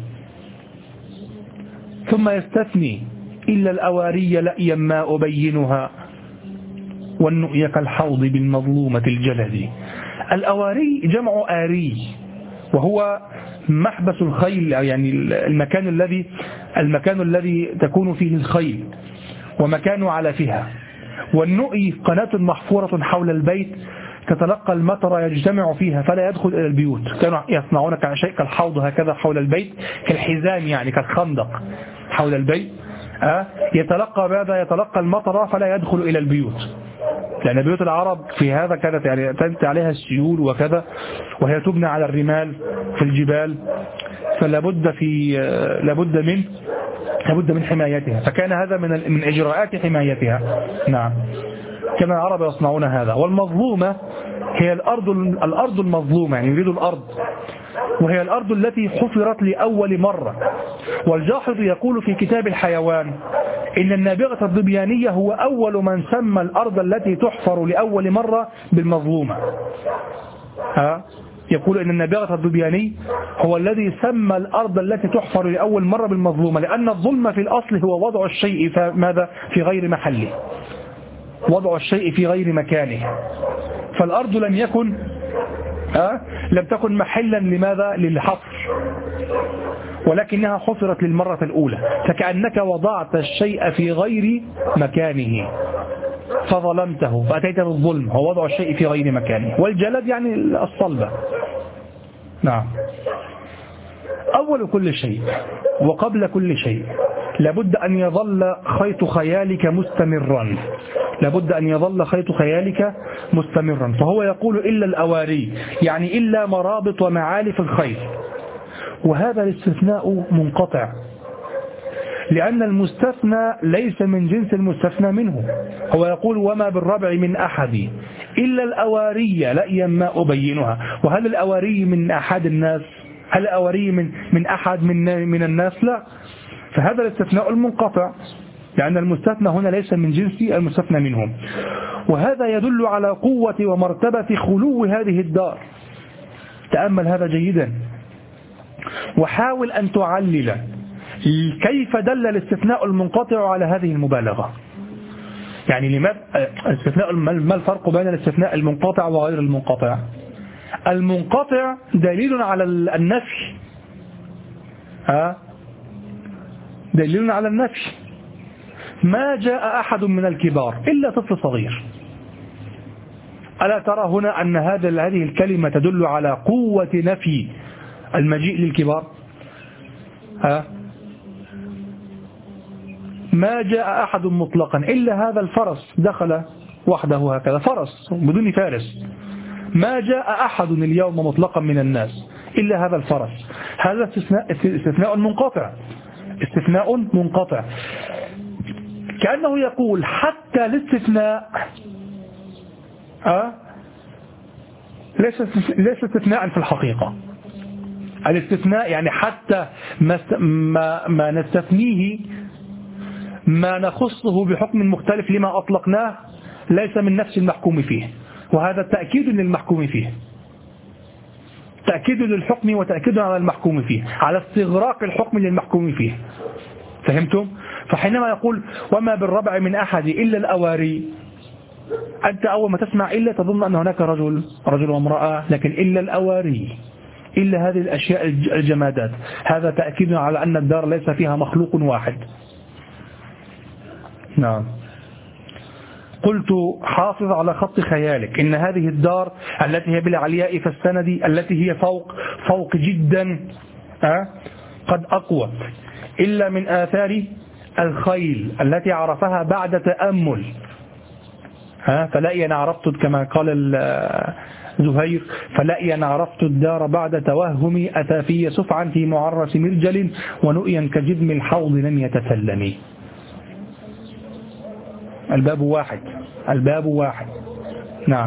ثم يستثني إلا الأواري لأيا ما أبينها، والنؤي كالحوض بالمظلومة الجلد. الأواري جمع آري، وهو محبس الخيل، يعني المكان الذي المكان الذي تكون فيه الخيل ومكان علفها. والنؤي قناة محفورة حول البيت تتلقى المطر يجتمع فيها فلا يدخل إلى البيوت. كانوا يصنعون شيء كالحوض هكذا حول البيت، كالحزام يعني كالخندق حول البيت، أه؟ يتلقى ماذا؟ يتلقى المطر فلا يدخل إلى البيوت، لأن بيوت العرب في هذا كانت يعني تنتهي عليها السيول وكذا، وهي تبنى على الرمال في الجبال، فلا بد في لابد من لابد من حمايتها، فكان هذا من من إجراءات حمايتها. نعم، كان العرب يصنعون هذا. والمظلومة هي الأرض الأرض المظلومة، يعني يريد الأرض، وهي الأرض التي حفرت لأول مرة. والجاحظ يقول في كتاب الحيوان إن النابغة الظبيانية هو أول من سمى الأرض التي تحفر لأول مرة بالمظلومة. ها؟ يقول إن النابغة الظبياني هو الذي سمى الأرض التي تحفر لأول مرة بالمظلومة، لأن الظلم في الأصل هو وضع الشيء ماذا في غير محله، وضع الشيء في غير مكانه. فالأرض لم يكن أه؟ لم تكن محلا لماذا؟ للحفر، ولكنها حفرت للمرة الأولى، فكأنك وضعت الشيء في غير مكانه فظلمته، فأتيت بالظلم، هو وضع الشيء في غير مكانه. والجلد يعني الصلبة. نعم. أول كل شيء وقبل كل شيء لابد أن يظل خيط خيالك مستمرا، لابد أن يظل خيط خيالك مستمرا. فهو يقول إلا الأواري، يعني إلا مرابط ومعالف الخيط، وهذا الاستثناء منقطع، لأن المستثنى ليس من جنس المستثنى منه. هو يقول وما بالربع من أحد إلا الأواري لأيا ما أبينها. وهل الأواري من أحد الناس؟ هل الأواري من, من أحد من, من الناس؟ لا. فهذا الاستثناء المنقطع، لأن المستثنى هنا ليس من جنس المستثنى منهم. وهذا يدل على قوة ومرتبة خلو هذه الدار. تأمل هذا جيدا وحاول أن تعلل كيف دل الاستثناء المنقطع على هذه المبالغة. يعني لماذا الاستثناء، ما الفرق بين الاستثناء المنقطع وغير المنقطع؟ المنقطع دليل على النفي، ها دليل على النفي. ما جاء أحد من الكبار إلا طفل صغير. ألا ترى هنا أن هذا هذه الكلمة تدل على قوة نفي المجيء للكبار؟ ها ما جاء أحد مطلقا إلا هذا الفرس دخل وحده هكذا، فرس بدون فارس. ما جاء أحد اليوم مطلقا من الناس إلا هذا الفرس. هذا استثناء, استثناء منقطع، استثناء منقطع. كأنه يقول حتى الاستثناء أه؟ ليس ليس استثناء في الحقيقة. الاستثناء يعني حتى ما, ما, ما نستثنيه، ما نخصه بحكم مختلف لما أطلقناه، ليس من نفس المحكوم فيه. وهذا تأكيد للمحكوم فيه، تأكيد للحكم وتأكيد على المحكوم فيه، على استغراق الحكم للمحكوم فيه. فهمتم؟ فحينما يقول وما بالربع من أحد إلا الأواري، أنت أول ما تسمع إلا تظن أن هناك رجل رجل وامرأة، لكن إلا الأواري، إلا هذه الأشياء الجمادات. هذا تأكيد على أن الدار ليس فيها مخلوق واحد. نعم. قلت حافظ على خط خيالك إن هذه الدار التي هي بالعلياء فالسند، التي هي فوق فوق جدا أه؟ قد أقوى إلا من آثار الخيل التي عرفها بعد تأمل. ها فلأي أنا عرفت كما قال زهير، فلأي أنا عرفت الدار بعد توهمي، أتى في سفعا في معرس مرجل ونؤيا كجذم الحوض لم يتسلمي. الباب واحد، الباب واحد. نعم.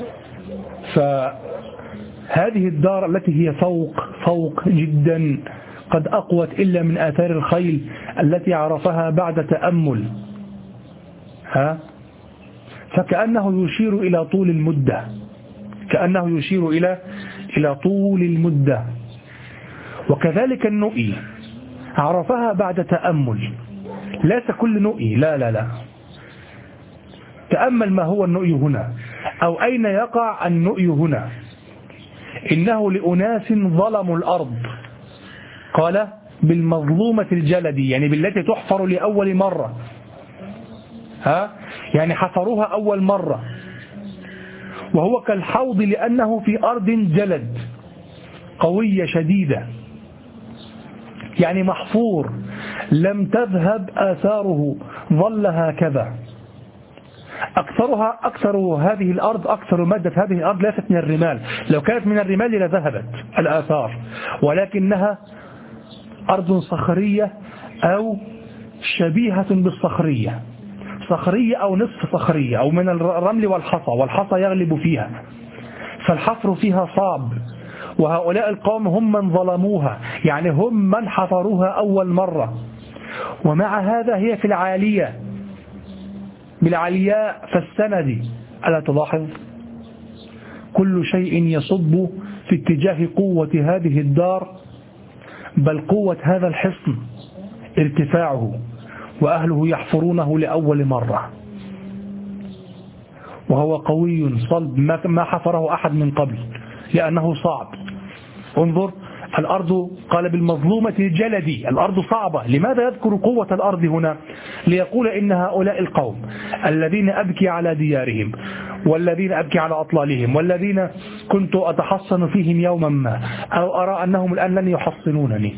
فهذه الدار التي هي فوق فوق جدا قد أقوت إلا من آثار الخيل التي عرفها بعد تأمل. ها فكأنه يشير إلى طول المدة، كأنه يشير إلى إلى طول المدة. وكذلك النؤي عرفها بعد تأمل، ليس كل نؤي، لا لا لا. تأمل ما هو النؤي هنا، أو أين يقع النؤي هنا. إنه لأناس ظلموا الأرض، قال بالمظلومة الجلد، يعني بالتي تحفر لأول مرة. ها يعني حفروها أول مرة. وهو كالحوض لأنه في أرض جلد قوية شديدة، يعني محفور لم تذهب آثاره، ظل هكذا. أكثرها أكثر هذه الأرض، أكثر مادة هذه الأرض ليست من الرمال. لو كانت من الرمال لذهبت الآثار، ولكنها أرض صخرية أو شبيهة بالصخرية، صخرية أو نصف صخرية، أو من الرمل والحصى، والحصى يغلب فيها. فالحفر فيها صعب. وهؤلاء القوم هم من ظلموها، يعني هم من حفروها أول مرة. ومع هذا هي في العالية، بالعلياء فالسند. ألا تلاحظ كل شيء يصب في اتجاه قوة هذه الدار، بل قوة هذا الحصن ارتفاعه، وأهله يحفرونه لأول مرة، وهو قوي صلب ما حفره أحد من قبل لأنه صعب. انظر الأرض، قال بالمظلومة الجلدي، الأرض صعبة. لماذا يذكر قوة الأرض هنا؟ ليقول إن هؤلاء القوم الذين أبكي على ديارهم، والذين أبكي على أطلالهم، والذين كنت أتحصن فيهم يوما ما، أو أرى أنهم الآن لن يحصنونني،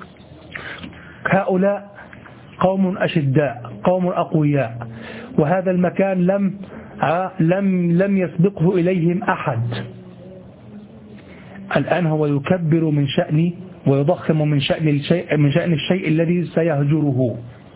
هؤلاء قوم أشداء، قوم أقوياء، وهذا المكان لم لم لم يسبقه إليهم أحد. الآن هو يكبر من شأن ويضخم من شأن الشيء, من شأن الشيء الذي سيهجره.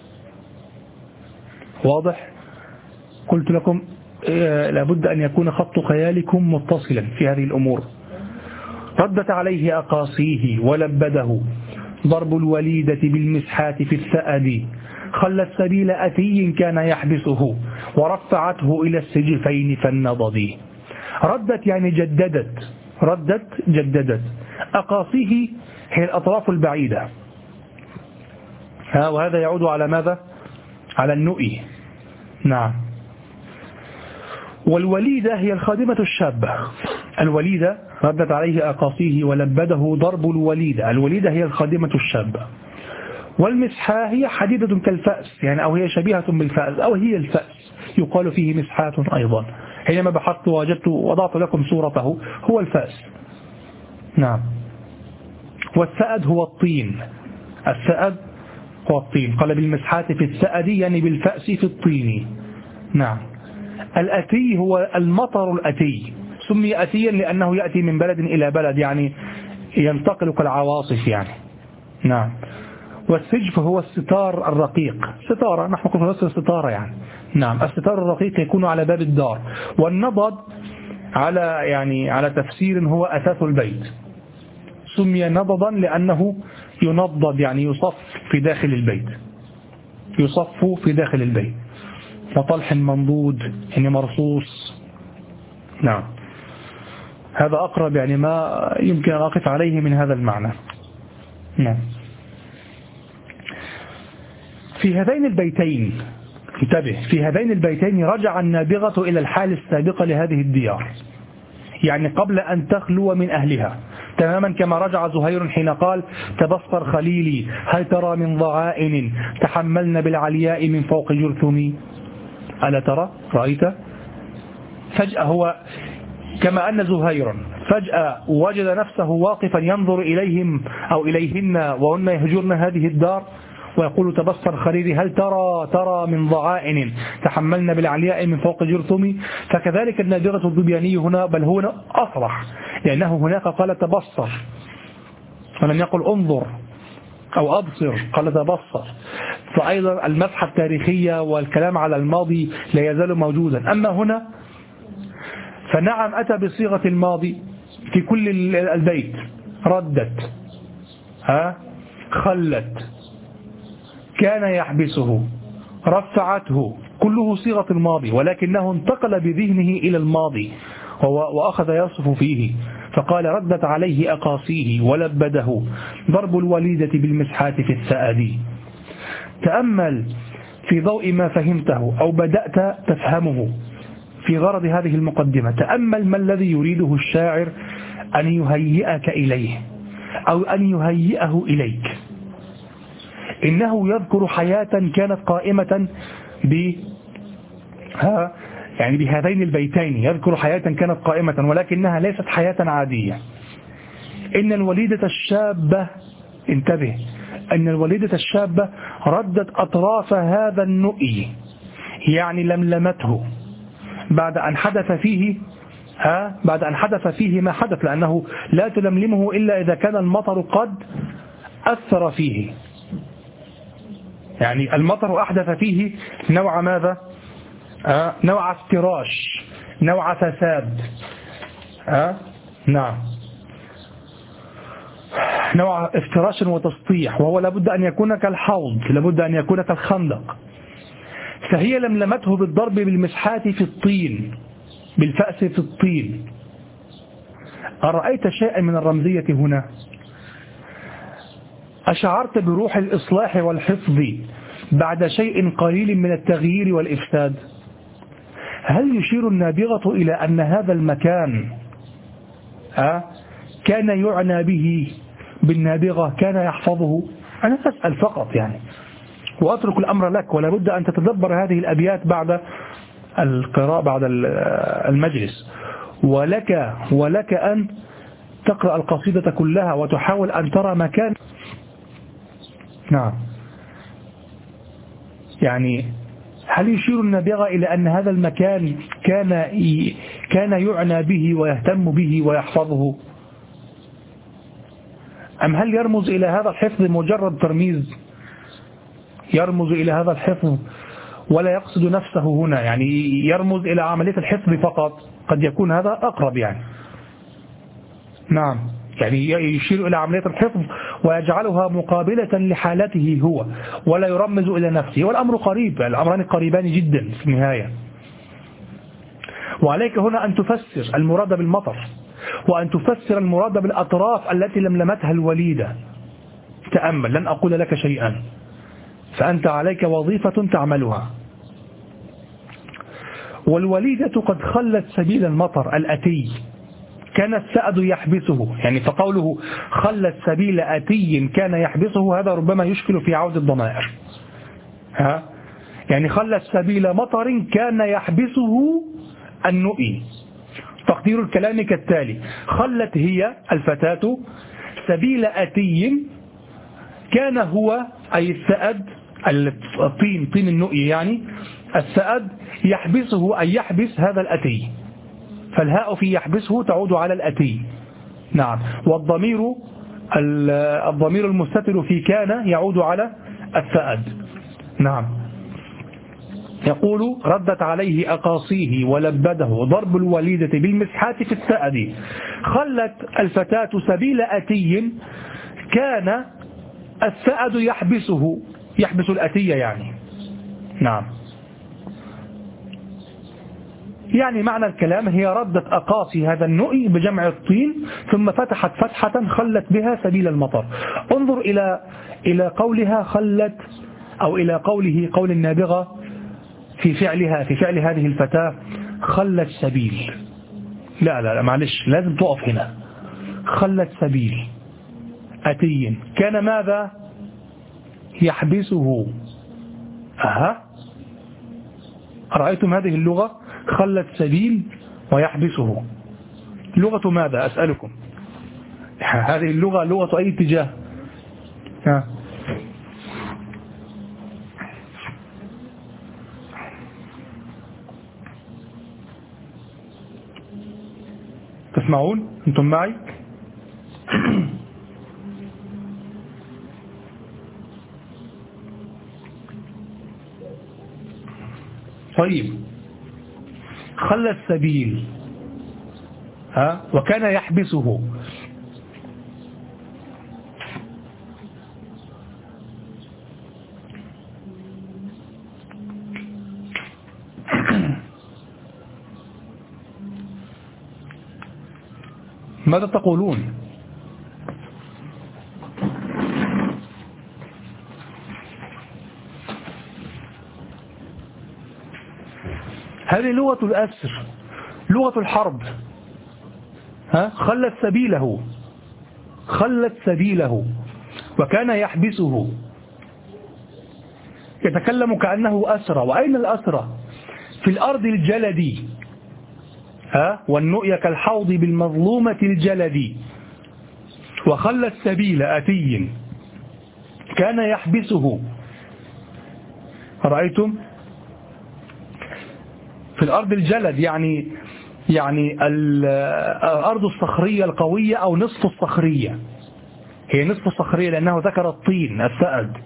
واضح؟ قلت لكم لابد أن يكون خط خيالكم متصلا في هذه الأمور. ردت عليه أقاصيه ولبده ضرب الوليدة بالمسحات في الثأد خلت سبيل أتي كان يحبسه ورفعته إلى السجفين فالنضد. ردت يعني جددت، ردت جددت. أقاصيه هي الأطراف البعيدة، ها، وهذا يعود على ماذا؟ على النؤي. نعم. والوليدة هي الخادمة الشابة. الوليدة ردت عليه أقاصيه ولبده ضرب الوليدة. الوليدة هي الخادمة الشابة. والمسحة هي حديدة كالفأس، يعني أو هي شبيهة بالفأس أو هي الفأس، يقال فيه مسحات أيضا. حينما بحثت وجدت وضعت لكم صورته، هو الفأس. نعم. والثأد هو الطين. الثأد هو الطين. قال بالمسحات في الثأد يعني بالفأس في الطين. نعم. الأتي هو المطر الأتي، سمي أتيا لأنه يأتي من بلد إلى بلد، يعني ينتقل كالعواصف يعني. نعم. والسجف هو الستار الرقيق، ستارة، نحن نقول في ستارة يعني. نعم. الستار الرقيق يكون على باب الدار. والنضد على يعني على تفسير هو أثاث البيت، سمي نضدا لأنه ينضد يعني يصف في داخل البيت، يصف في داخل البيت. وطلح منضود يعني مرصوص. نعم. هذا أقرب يعني ما يمكن أن أقف عليه من هذا المعنى. نعم. في هذين البيتين، انتبه، في هذين البيتين رجع النابغة إلى الحال السابقة لهذه الديار، يعني قبل أن تخلو من أهلها، تماما كما رجع زهير حين قال تبصر خليلي هل ترى من ضعائن تحملن بالعلياء من فوق جرثمي. ألا ترى؟ رأيت؟ فجأة هو كما أن زهير فجأة وجد نفسه واقفا ينظر إليهم أو إليهن وهن يهجرن هذه الدار، ويقول تبصر خليلي هل ترى ترى من ضعائن تحملن بالعلياء من فوق جرثمي. فكذلك النابغة الذبياني هنا، بل هو أصرح، لأنه هناك قال تبصر ولم يقل انظر أو أبصر، قال تبصر. فأيضا المسحة التاريخية والكلام على الماضي لا يزال موجودا. أما هنا فنعم أتى بصيغة الماضي في كل البيت، ردت، ها، خلت، كان يحبسه، رفعته، كله صيغة الماضي، ولكنه انتقل بذهنه إلى الماضي وأخذ يصف فيه، فقال ردت عليه أقاصيه ولبده ضرب الوليدة بالمسحات في الثأد. تأمل في ضوء ما فهمته أو بدأت تفهمه في غرض هذه المقدمة، تأمل ما الذي يريده الشاعر أن يهيئك إليه أو أن يهيئه إليك. إنه يذكر حياة كانت قائمة ب ها يعني بهذين البيتين، يذكر حياة كانت قائمة ولكنها ليست حياة عادية. إن الوليدة الشابة، انتبه، أن الوليدة الشابة ردت أطراف هذا النؤي، يعني لملمته بعد أن حدث فيه ها بعد أن حدث فيه ما حدث، لأنه لا تلملمه إلا إذا كان المطر قد أثر فيه. يعني المطر أحدث فيه نوع ماذا؟ آه نوع افتراش، نوع فساد، آه نعم، نوع افتراش وتسطيح، وهو لابد أن يكون كالحوض، لابد أن يكون كالخندق. فهي لملمته بالضرب بالمسحات في الطين، بالفأس في الطين. أرأيت شيئا من الرمزية هنا؟ أشعرت بروح الإصلاح والحفظ بعد شيء قليل من التغيير والإفساد؟ هل يشير النابغة إلى أن هذا المكان أه كان يعنى به بالنابغة، كان يحفظه؟ أنا أسأل فقط يعني، وأترك الأمر لك، ولا بد أن تتدبر هذه الأبيات بعد القراءة بعد المجلس، ولك ولك أن تقرأ القصيدة كلها وتحاول أن ترى مكان. نعم. يعني هل يشير النابغة إلى أن هذا المكان كان كان يعنى به ويهتم به ويحفظه؟ أم هل يرمز إلى هذا الحفظ مجرد ترميز؟ يرمز إلى هذا الحفظ ولا يقصد نفسه هنا، يعني يرمز إلى عملية الحفظ فقط. قد يكون هذا أقرب يعني. نعم، يعني يشير إلى عملية الحفظ ويجعلها مقابلة لحالته هو ولا يرمز إلى نفسه، والأمر قريب، الأمران قريبان جدا في النهاية. وعليك هنا أن تفسر المراد بالمطر، وأن تفسر المراد بالأطراف التي لملمتها الوليدة. تأمل، لن أقول لك شيئا، فأنت عليك وظيفة تعملها. والوليدة قد خلت سبيل المطر الأتي، كان السأد يحبسه، يعني فقوله خلت سبيل أتي كان يحبسه، هذا ربما يشكل في عود الضمائر. ها؟ يعني خلت سبيل مطر كان يحبسه النؤي. تقدير الكلام كالتالي: خلت هي الفتاة سبيل أتي كان هو، أي السأد، الطين، طين النؤي يعني، السأد يحبسه، أي يحبس هذا الأتي، فالهاء في يحبسه تعود على الأتي. نعم. والضمير الضمير المستتر في كان يعود على السأد. نعم. يقول: ردت عليه أقاصيه ولبده ضرب الوليدة بالمسحات في السأد. خلت الفتاة سبيل أتي كان السأد يحبسه، يحبس الأتي يعني. نعم. يعني معنى الكلام: هي ردت أقاصي هذا النؤي بجمع الطين ثم فتحت فتحة خلت بها سبيل المطر. انظر إلى إلى قولها خلت، أو إلى قوله، قول النابغة في فعلها، في فعل هذه الفتاة: خلت سبيل. لا لا لا معلش، لازم تقف هنا. خلت سبيل أتي كان ماذا؟ يحبسه. أها، أرأيتم هذه اللغة؟ خلت سبيل ويحبسه، لغة ماذا أسألكم؟ هذه اللغة لغة أي اتجاه؟ ها. تسمعون أنتم معي؟ طيب، خلى السبيل، ها، وكان يحبسه. ماذا تقولون؟ هذه لغة الأسر، لغة الحرب. ها؟ خلت سبيله، خلت سبيله وكان يحبسه. يتكلم كأنه أسرى. وأين الأسرى؟ في الأرض الجلدي. ها؟ والنؤي كالحوض بالمظلومة الجلدي. وخلت سبيل أتي كان يحبسه. رأيتم؟ في الأرض الجلد يعني يعني الأرض الصخرية القوية أو نصف الصخرية. هي نصف الصخرية لأنه ذكر الطين السأد.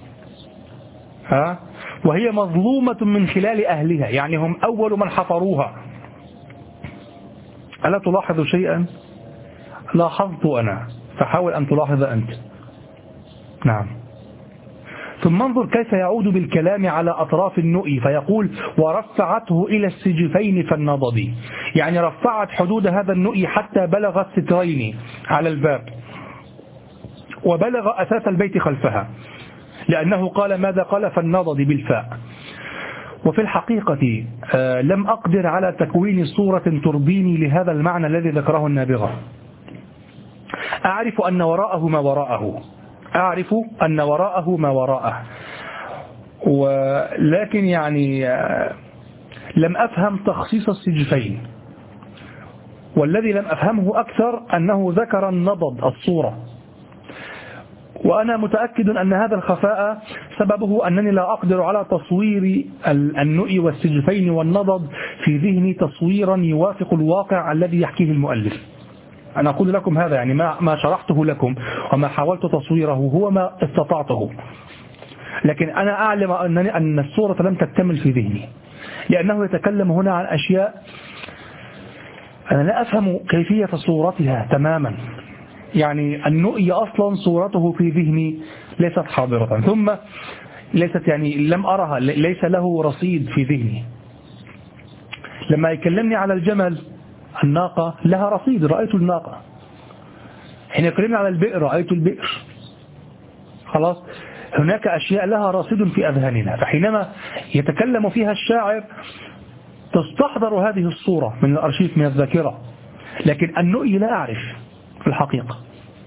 ها؟ وهي مظلومة من خلال أهلها، يعني هم أول من حفروها. ألا تلاحظ شيئا؟ لاحظت أنا، فحاول أن تلاحظ أنت. نعم. ثم انظر كيف يعود بالكلام على أطراف النؤي فيقول: ورفعته إلى السجفين فالنضد، يعني رفعت حدود هذا النؤي حتى بلغ السترين على الباب، وبلغ أساس البيت خلفها، لأنه قال ماذا قال؟ فالنضد بالفاء. وفي الحقيقة لم أقدر على تكوين صورة ترضيني لهذا المعنى الذي ذكره النابغة. أعرف أن وراءه ما وراءه، أعرف أن وراءه ما وراءه، ولكن يعني لم أفهم تخصيص السجفين. والذي لم أفهمه أكثر أنه ذكر النضد الصورة. وأنا متأكد أن هذا الخفاء سببه أنني لا أقدر على تصوير النؤي والسجفين والنضد في ذهني تصويرا يوافق الواقع الذي يحكيه المؤلف. أنا أقول لكم هذا يعني ما ما شرحته لكم وما حاولت تصويره هو ما استطعته، لكن أنا أعلم أنني أن الصورة لم تكتمل في ذهني، لأنه يتكلم هنا عن أشياء أنا لا أفهم كيفية صورتها تماما. يعني النؤي أصلا صورته في ذهني ليست حاضرة، ثم ليست يعني لم أرها، ليس له رصيد في ذهني. لما يكلمني على الجمل الناقة لها رصيد، رأيت الناقة. حين يكلمني على البئر رأيت البئر. خلاص، هناك أشياء لها رصيد في أذهاننا، فحينما يتكلم فيها الشاعر تستحضر هذه الصورة من الأرشيف من الذاكرة، لكن النؤي لا أعرف في الحقيقة.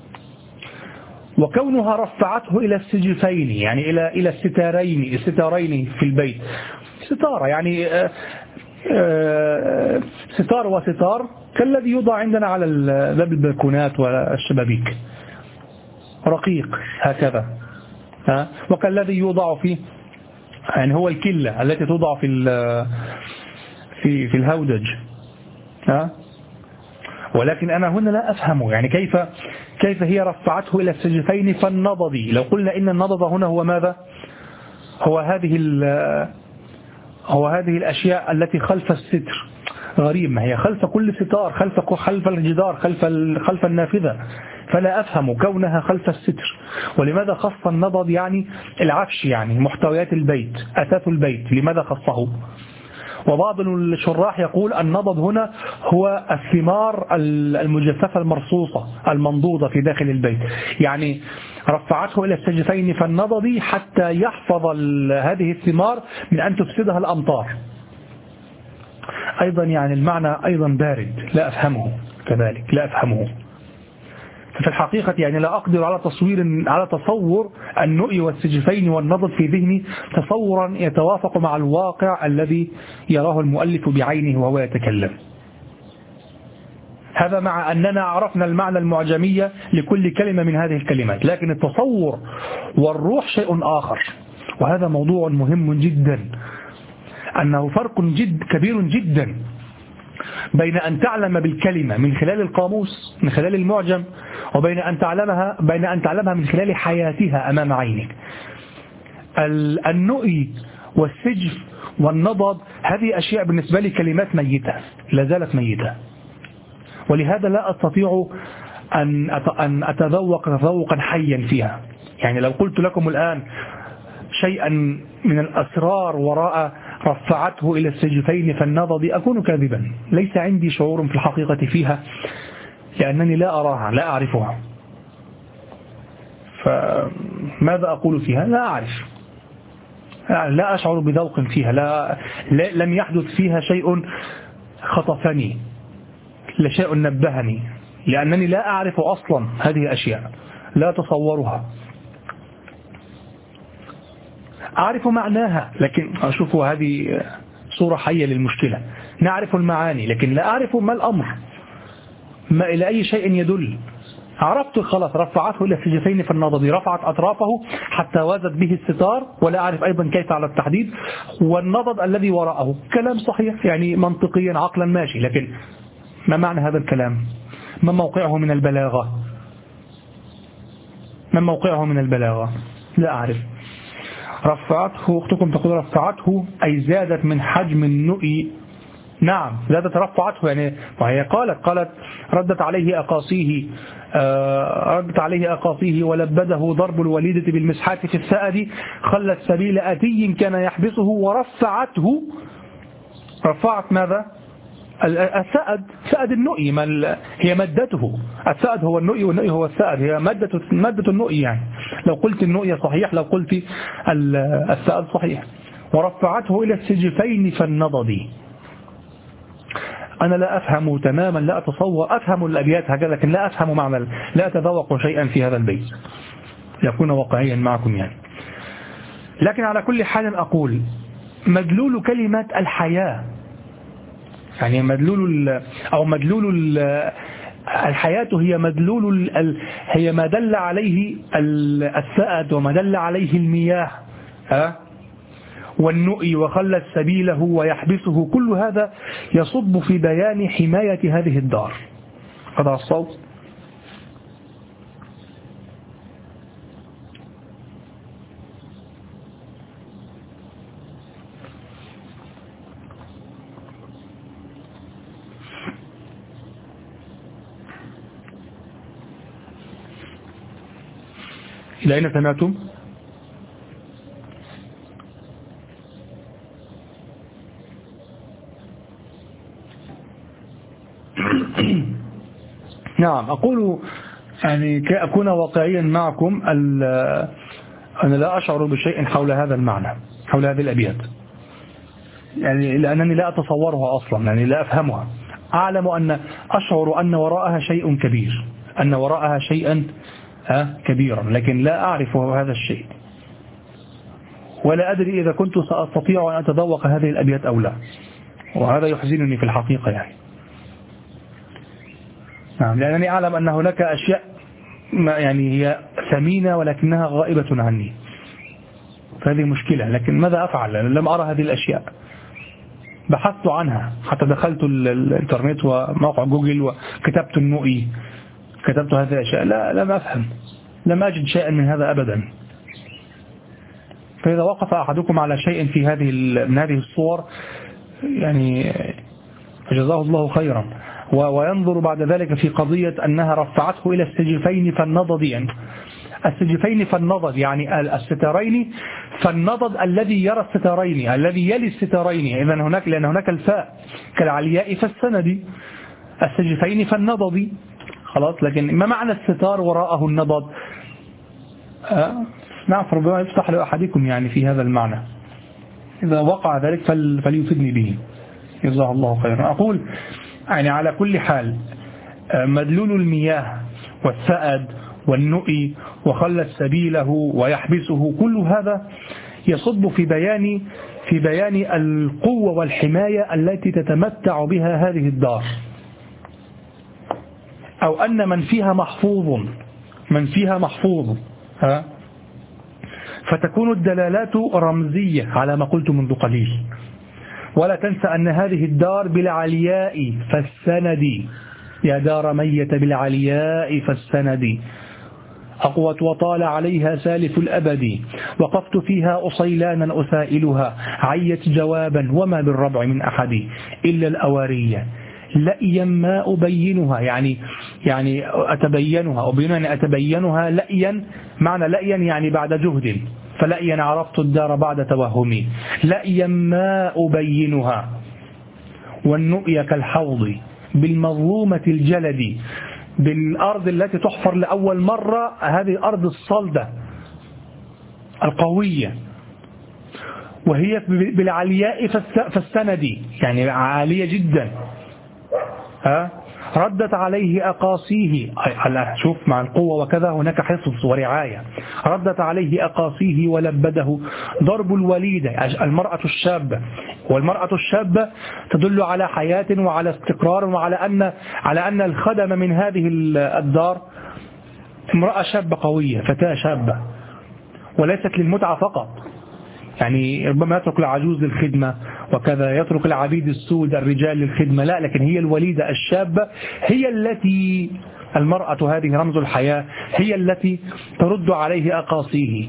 وكونها رفعته إلى السجفين يعني إلى إلى الستارين الستارين في البيت، ستارة يعني آآ آآ ستار وستار كالذي يوضع عندنا على باب البلكونات والشبابيك، رقيق هكذا، ها، وكالذي يوضع فيه يعني هو الكلة التي توضع في في في الهودج، ها. ولكن أنا هنا لا أفهم يعني كيف كيف هي رفعته إلى السجفين فالنضد. لو قلنا إن النضد هنا هو ماذا؟ هو هذه هو هذه الأشياء التي خلف الستر. غريب، ما هي خلف كل ستار، خلف خلف الجدار، خلف خلف النافذة، فلا أفهم كونها خلف الستر. ولماذا خص النضد يعني العفش، يعني محتويات البيت، أثاث البيت، لماذا خصه؟ وبعض الشراح يقول النضد هنا هو الثمار المجففة المرصوصة المنضودة في داخل البيت، يعني رفعته إلى السجفين فالنضد حتى يحفظ هذه الثمار من أن تفسدها الأمطار. أيضا يعني المعنى أيضا بارد، لا أفهمه كذلك، لا أفهمه. في الحقيقة يعني لا أقدر على تصوير على تصور النؤي والسجفين والنضد في ذهني تصورا يتوافق مع الواقع الذي يراه المؤلف بعينه وهو يتكلم. هذا مع أننا عرفنا المعنى المعجمية لكل كلمة من هذه الكلمات، لكن التصور والروح شيء آخر. وهذا موضوع مهم جدا، أنه فرق جد كبير جدا بين أن تعلم بالكلمة من خلال القاموس من خلال المعجم، وبين أن تعلمها بين أن تعلمها من خلال حياتها أمام عينك. النؤي والسجف والنضد هذه أشياء بالنسبة لي كلمات ميتة، لا زالت ميتة، ولهذا لا أستطيع أن أن أتذوق تذوقا حيا فيها. يعني لو قلت لكم الآن شيئا من الأسرار وراء رفعته إلى السجفين فالنضد أكون كاذبا، ليس عندي شعور في الحقيقة فيها، لأنني لا أراها لا أعرفها. فماذا أقول فيها؟ لا أعرف، لا أشعر بذوق فيها، لا, لا لم يحدث فيها شيء خطفني، لا شيء نبهني، لأنني لا أعرف أصلا هذه الأشياء، لا أتصورها. أعرف معناها لكن أشوف هذه صورة حية للمشكلة. نعرف المعاني لكن لا أعرف ما الأمر، ما إلى أي شيء يدل. عرفت خلاص، رفعته إلى السجفين فالنضد، رفعت أطرافه حتى وازت به الستار، ولا أعرف أيضا كيف على التحديد. والنضد الذي وراءه كلام صحيح يعني منطقيا عقلا ماشي، لكن ما معنى هذا الكلام؟ ما موقعه من البلاغة؟ ما موقعه من البلاغة؟ لا أعرف. رفعته، أختكم تقول رفعته أي زادت من حجم النؤي. نعم زادت، رفعته يعني، وهي قالت قالت ردت عليه أقاصيه آه ردت عليه أقاصيه ولبده ضرب الوليدة بالمسحات في السأد، خلت سبيل أتي كان يحبسه ورفعته. رفعت ماذا؟ السأد، سأد النؤي، هي مادته. السأد هو النؤي والنؤي هو السأد، هي مادة مادة النؤي. يعني لو قلت النؤي صحيح، لو قلت السأد صحيح. ورفعته إلى السجفين فالنضد. أنا لا أفهم تماما، لا أتصور، أفهم الأبيات هكذا لكن لا أفهم معنى، لا أتذوق شيئا في هذا البيت، يكون واقعيا معكم يعني. لكن على كل حال أقول مدلول كلمة الحياة، يعني مدلول أو مدلول الحياة هي مدلول هي ما دل عليه السأد وما دل عليه المياه، ها، والنؤي وخلت سبيله ويحبسه، كل هذا يصب في بيان حماية هذه الدار. قطع الصوت. إلى أين سمعتم؟ نعم، أقول يعني كي أكون واقعيا معكم، أنا لا أشعر بشيء حول هذا المعنى، حول هذه الأبيات، يعني لأنني لا أتصورها أصلا، يعني لا أفهمها. أعلم أن أشعر أن وراءها شيء كبير، أن وراءها شيئا كبيرا، لكن لا أعرف هذا الشيء، ولا أدري إذا كنت سأستطيع أن أتذوق هذه الأبيات أو لا، وهذا يحزنني في الحقيقة يعني. نعم، لأنني أعلم أن هناك أشياء يعني هي ثمينة ولكنها غائبة عني، فهذه مشكلة، لكن ماذا أفعل؟ لم أرى هذه الأشياء، بحثت عنها، حتى دخلت الانترنت وموقع جوجل وكتبت النؤي، كتبت هذه الأشياء، لا لم أفهم، لم أجد شيئا من هذا أبدا. فإذا وقف أحدكم على شيء في هذه من هذه الصور يعني جزاه الله خيرا، وينظر بعد ذلك في قضية أنها رفعته إلى السجفين فالنضد، يعني السجفين فالنضد يعني السترين فالنضد الذي يرى السترين، الذي يلي السترين، إذا هناك، لأن هناك الفاء كالعلياء فالسند، السجفين فالنضد خلاص. لكن ما معنى الستار وراءه النضد؟ أه؟ نعم، ربما يفتح لأحدكم يعني في هذا المعنى، إذا وقع ذلك فليفيدني به جزاه الله خيرا. أقول يعني على كل حال مدلول المياه والسأد والنؤي وخلت سبيله ويحبسه، كل هذا يصب في بيان في بيان القوة والحماية التي تتمتع بها هذه الدار، أو أن من فيها محفوظ، من فيها محفوظ ها، فتكون الدلالات رمزية على ما قلت منذ قليل. ولا تنسى أن هذه الدار بالعلياء فالسند، يا دار ميت بالعلياء فالسند، أقوت وطال عليها سالف الأبد، وقفت فيها أصيلانا أسائلها، عيت جوابا وما بالربع من أحد إلا الأوارية، لأيا ما أبينها، يعني يعني أتبينها، أبينها أتبينها لأيا، معنى لأيا يعني بعد جهد، فلأيا عرفت الدار بعد توهمي، لأيا ما أبينها، والنؤي كالحوض بالمظلومة الجلد، بالأرض التي تحفر لأول مرة، هذه الأرض الصلدة القوية، وهي بالعلياء فالسند، يعني عالية جدا ها. ردت عليه أقاصيه، شوف مع القوة وكذا هناك حفظ ورعاية، ردت عليه أقاصيه ولبده ضرب الوليدة، المرأة الشابة، والمرأة الشابة تدل على حياة وعلى استقرار، وعلى أن على أن الخدم من هذه الدار امرأة شابة قوية، فتاة شابة، وليست للمتعة فقط، يعني ربما يترك العجوز للخدمة وكذا، يترك العبيد السود الرجال للخدمة، لا، لكن هي الوليدة الشابة هي التي، المرأة هذه رمز الحياة، هي التي ترد عليه أقاصيه.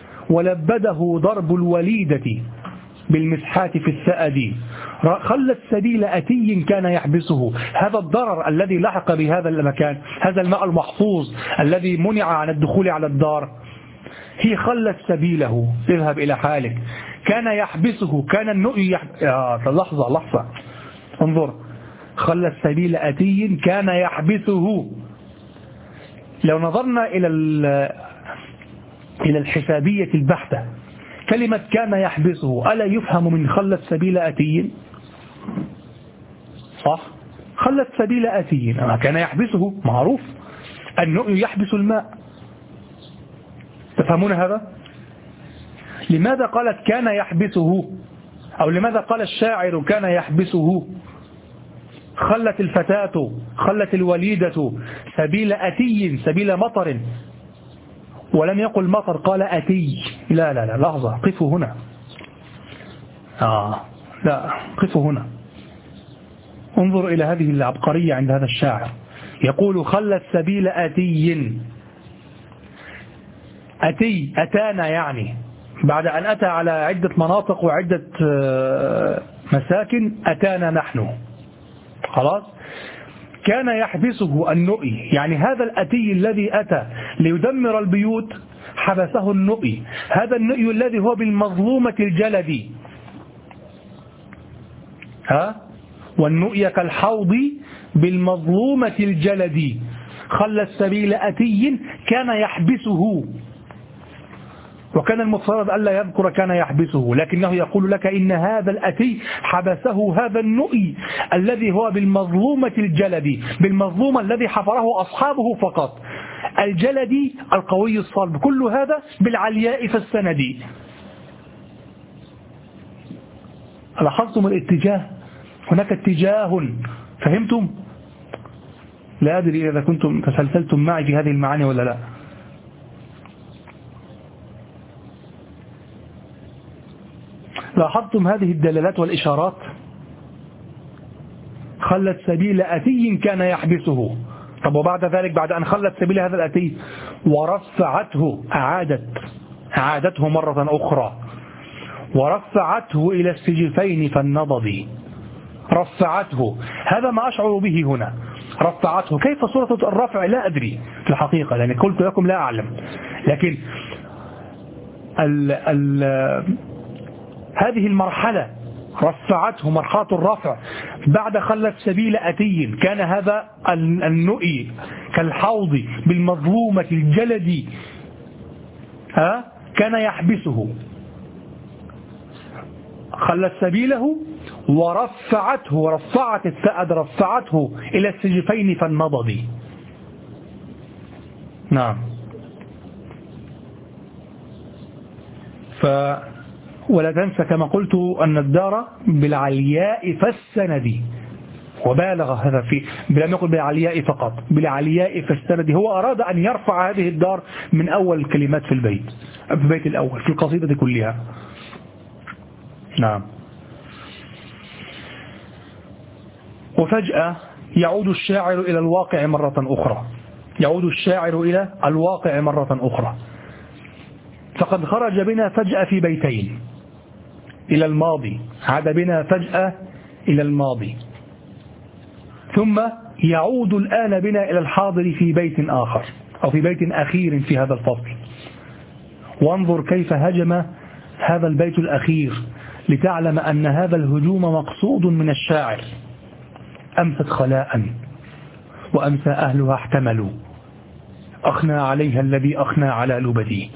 ولبده ضرب الوليدة بالمسحات في السأد، خلت سبيل أتي كان يحبسه، هذا الضرر الذي لحق بهذا المكان، هذا الماء المحفوظ الذي منع عن الدخول على الدار، هي خلت سبيله، اذهب إلى حالك، كان يحبسه، كان النؤي يحب... آه لحظة لحظة انظر، خلت سبيل أتي كان يحبسه. لو نظرنا إلى إلى الحسابية البحتة، كلمة كان يحبسه ألا يفهم من خلت سبيل أتي؟ صح، خلت سبيل أتي كان يحبسه، معروف النؤي يحبس الماء، تفهمون هذا؟ لماذا قالت كان يحبسه، أو لماذا قال الشاعر كان يحبسه؟ خلت الفتاة، خلت الوليدة سبيل أتي، سبيل مطر، ولم يقل مطر، قال أتي. لا لا لا لحظة، قفوا هنا، آه لا قفوا هنا، انظر إلى هذه العبقرية عند هذا الشاعر. يقول خلت سبيل أتي. أتي أتانا يعني بعد أن أتى على عدة مناطق وعدة مساكن أتانا نحن. خلاص. كان يحبسه النؤي، يعني هذا الأتي الذي أتى ليدمر البيوت حبسه النؤي. هذا النؤي الذي هو بالمظلومة الجلدي، ها، والنؤي كالحوض بالمظلومة الجلدي. خلى السبيل أتي كان يحبسه، وكان المفترض ألا يذكر كان يحبسه، لكنه يقول لك إن هذا الأتي حبسه هذا النؤي الذي هو بالمظلومة الجلدي، بالمظلومة الذي حفره أصحابه فقط، الجلدي القوي الصلب، كل هذا بالعلياء فالسندي. لاحظتم الاتجاه؟ هناك اتجاه، فهمتم؟ لا أدري إذا كنتم تسلسلتم معي في هذه المعاني ولا لا. لاحظتم هذه الدلالات والإشارات؟ خلت سبيل أتي كان يحبسه. طب وبعد ذلك، بعد أن خلت سبيل هذا الأتي ورفعته، أعادت أعادته مرة أخرى، ورفعته إلى السجفين فالنضد. رفعته، هذا ما أشعر به هنا. رفعته، كيف صورة الرفع لا أدري في الحقيقة، لأن قلت لكم لا أعلم، لكن ال ال هذه المرحلة رفعته، مرحلة الرفع بعد خلت سبيل أتي، كان هذا النؤي كالحوض بالمظلومة الجلدي، ها، كان يحبسه. خلت سبيله ورفعته، ورفعت الثأد، رفعته إلى السجفين فالنضد. نعم. ف ولا تنسى كما قلت أن الدار بالعلياء فالسند، وبالغ هذا في، لم يقل بالعلياء فقط، بالعلياء فالسند. هو أراد أن يرفع هذه الدار من أول الكلمات في البيت، في البيت الأول في القصيدة كلها. نعم. وفجأة يعود الشاعر إلى الواقع مرة أخرى، يعود الشاعر إلى الواقع مرة أخرى. فقد خرج بنا فجأة في بيتين إلى الماضي، عاد بنا فجأة إلى الماضي، ثم يعود الآن بنا إلى الحاضر في بيت آخر، أو في بيت أخير في هذا الفصل. وانظر كيف هجم هذا البيت الأخير لتعلم أن هذا الهجوم مقصود من الشاعر. أمست خلاء وأمسى أهلها احتملوا، أخنى عليها الذي أخنى على لبدي.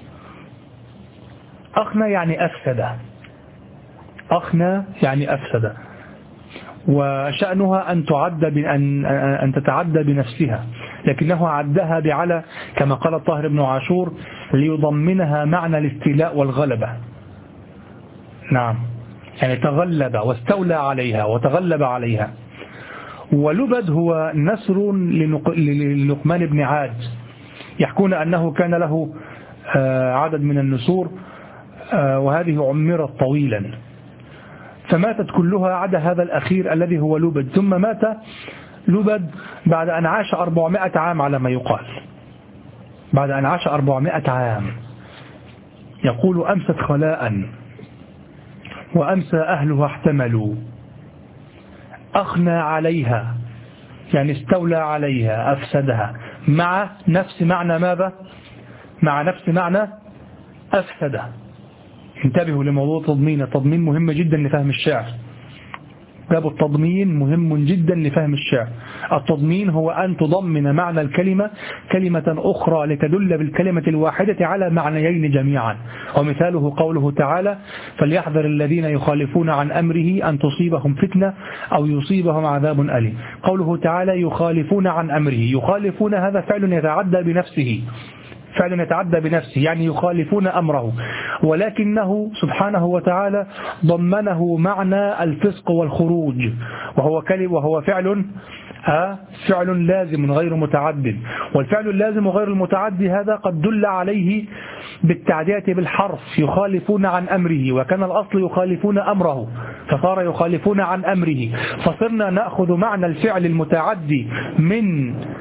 أخنى يعني أفسد، أخنى يعني أفسد، وشأنها أن تعد بأن أن تتعدى بنفسها، لكنه عدها بعلى كما قال الطاهر بن عاشور ليضمنها معنى الاستيلاء والغلبة. نعم، يعني تغلب واستولى عليها وتغلب عليها. ولبد هو نسر للقمان بن عاد، يحكون أنه كان له عدد من النسور، وهذه عمرت طويلا، فماتت كلها عدا هذا الأخير الذي هو لبد. ثم مات لبد بعد أن عاش أربعمائة عام على ما يقال، بعد أن عاش أربعمائة عام. يقول أمست خلاء وأمسى أهلها احتملوا، أخنى عليها يعني استولى عليها أفسدها، مع نفس معنى ماذا؟ مع نفس معنى أفسد. انتبهوا لموضوع التضمين، التضمين مهم جدا لفهم الشعر، باب التضمين مهم جدا لفهم الشعر. التضمين هو أن تضمن معنى الكلمة كلمة أخرى لتدل بالكلمة الواحدة على معنيين جميعا. ومثاله قوله تعالى فليحذر الذين يخالفون عن أمره أن تصيبهم فتنة أو يصيبهم عذاب أليم. قوله تعالى يخالفون عن أمره، يخالفون هذا فعل يتعدى بنفسه، فعل يتعدى بنفسه يعني يخالفون أمره، ولكنه سبحانه وتعالى ضمنه معنى الفسق والخروج، وهو كلمة وهو فعل ها فعل لازم غير متعد. والفعل اللازم غير المتعدي هذا قد دل عليه بالتعدية بالحرف، يخالفون عن أمره، وكان الأصل يخالفون أمره فصار يخالفون عن أمره، فصرنا نأخذ معنى الفعل المتعدي من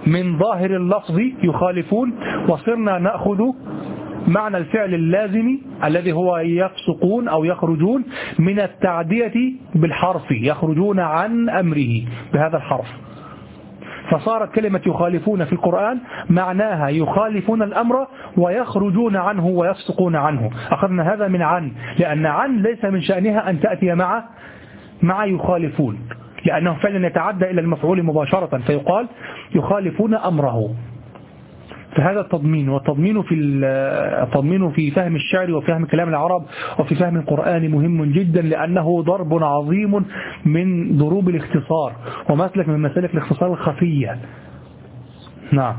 من ظاهر اللفظ يخالفون، وصرنا نأخذ معنى الفعل اللازم الذي هو يفسقون أو يخرجون من التعدية بالحرف، يخرجون عن أمره بهذا الحرف. فصارت كلمة يخالفون في القرآن معناها يخالفون الأمر ويخرجون عنه ويفسقون عنه. أخذنا هذا من عن، لأن عن ليس من شأنها أن تأتي مع مع يخالفون، لأنه فعلا يتعدى إلى المفعول مباشرة، فيقال يخالفون أمره. فهذا التضمين، والتضمين في التضمين في فهم الشعر وفهم كلام العرب وفي فهم القرآن مهم جدا، لأنه ضرب عظيم من ضروب الاختصار ومسلك من مسالك الاختصار الخفية. نعم.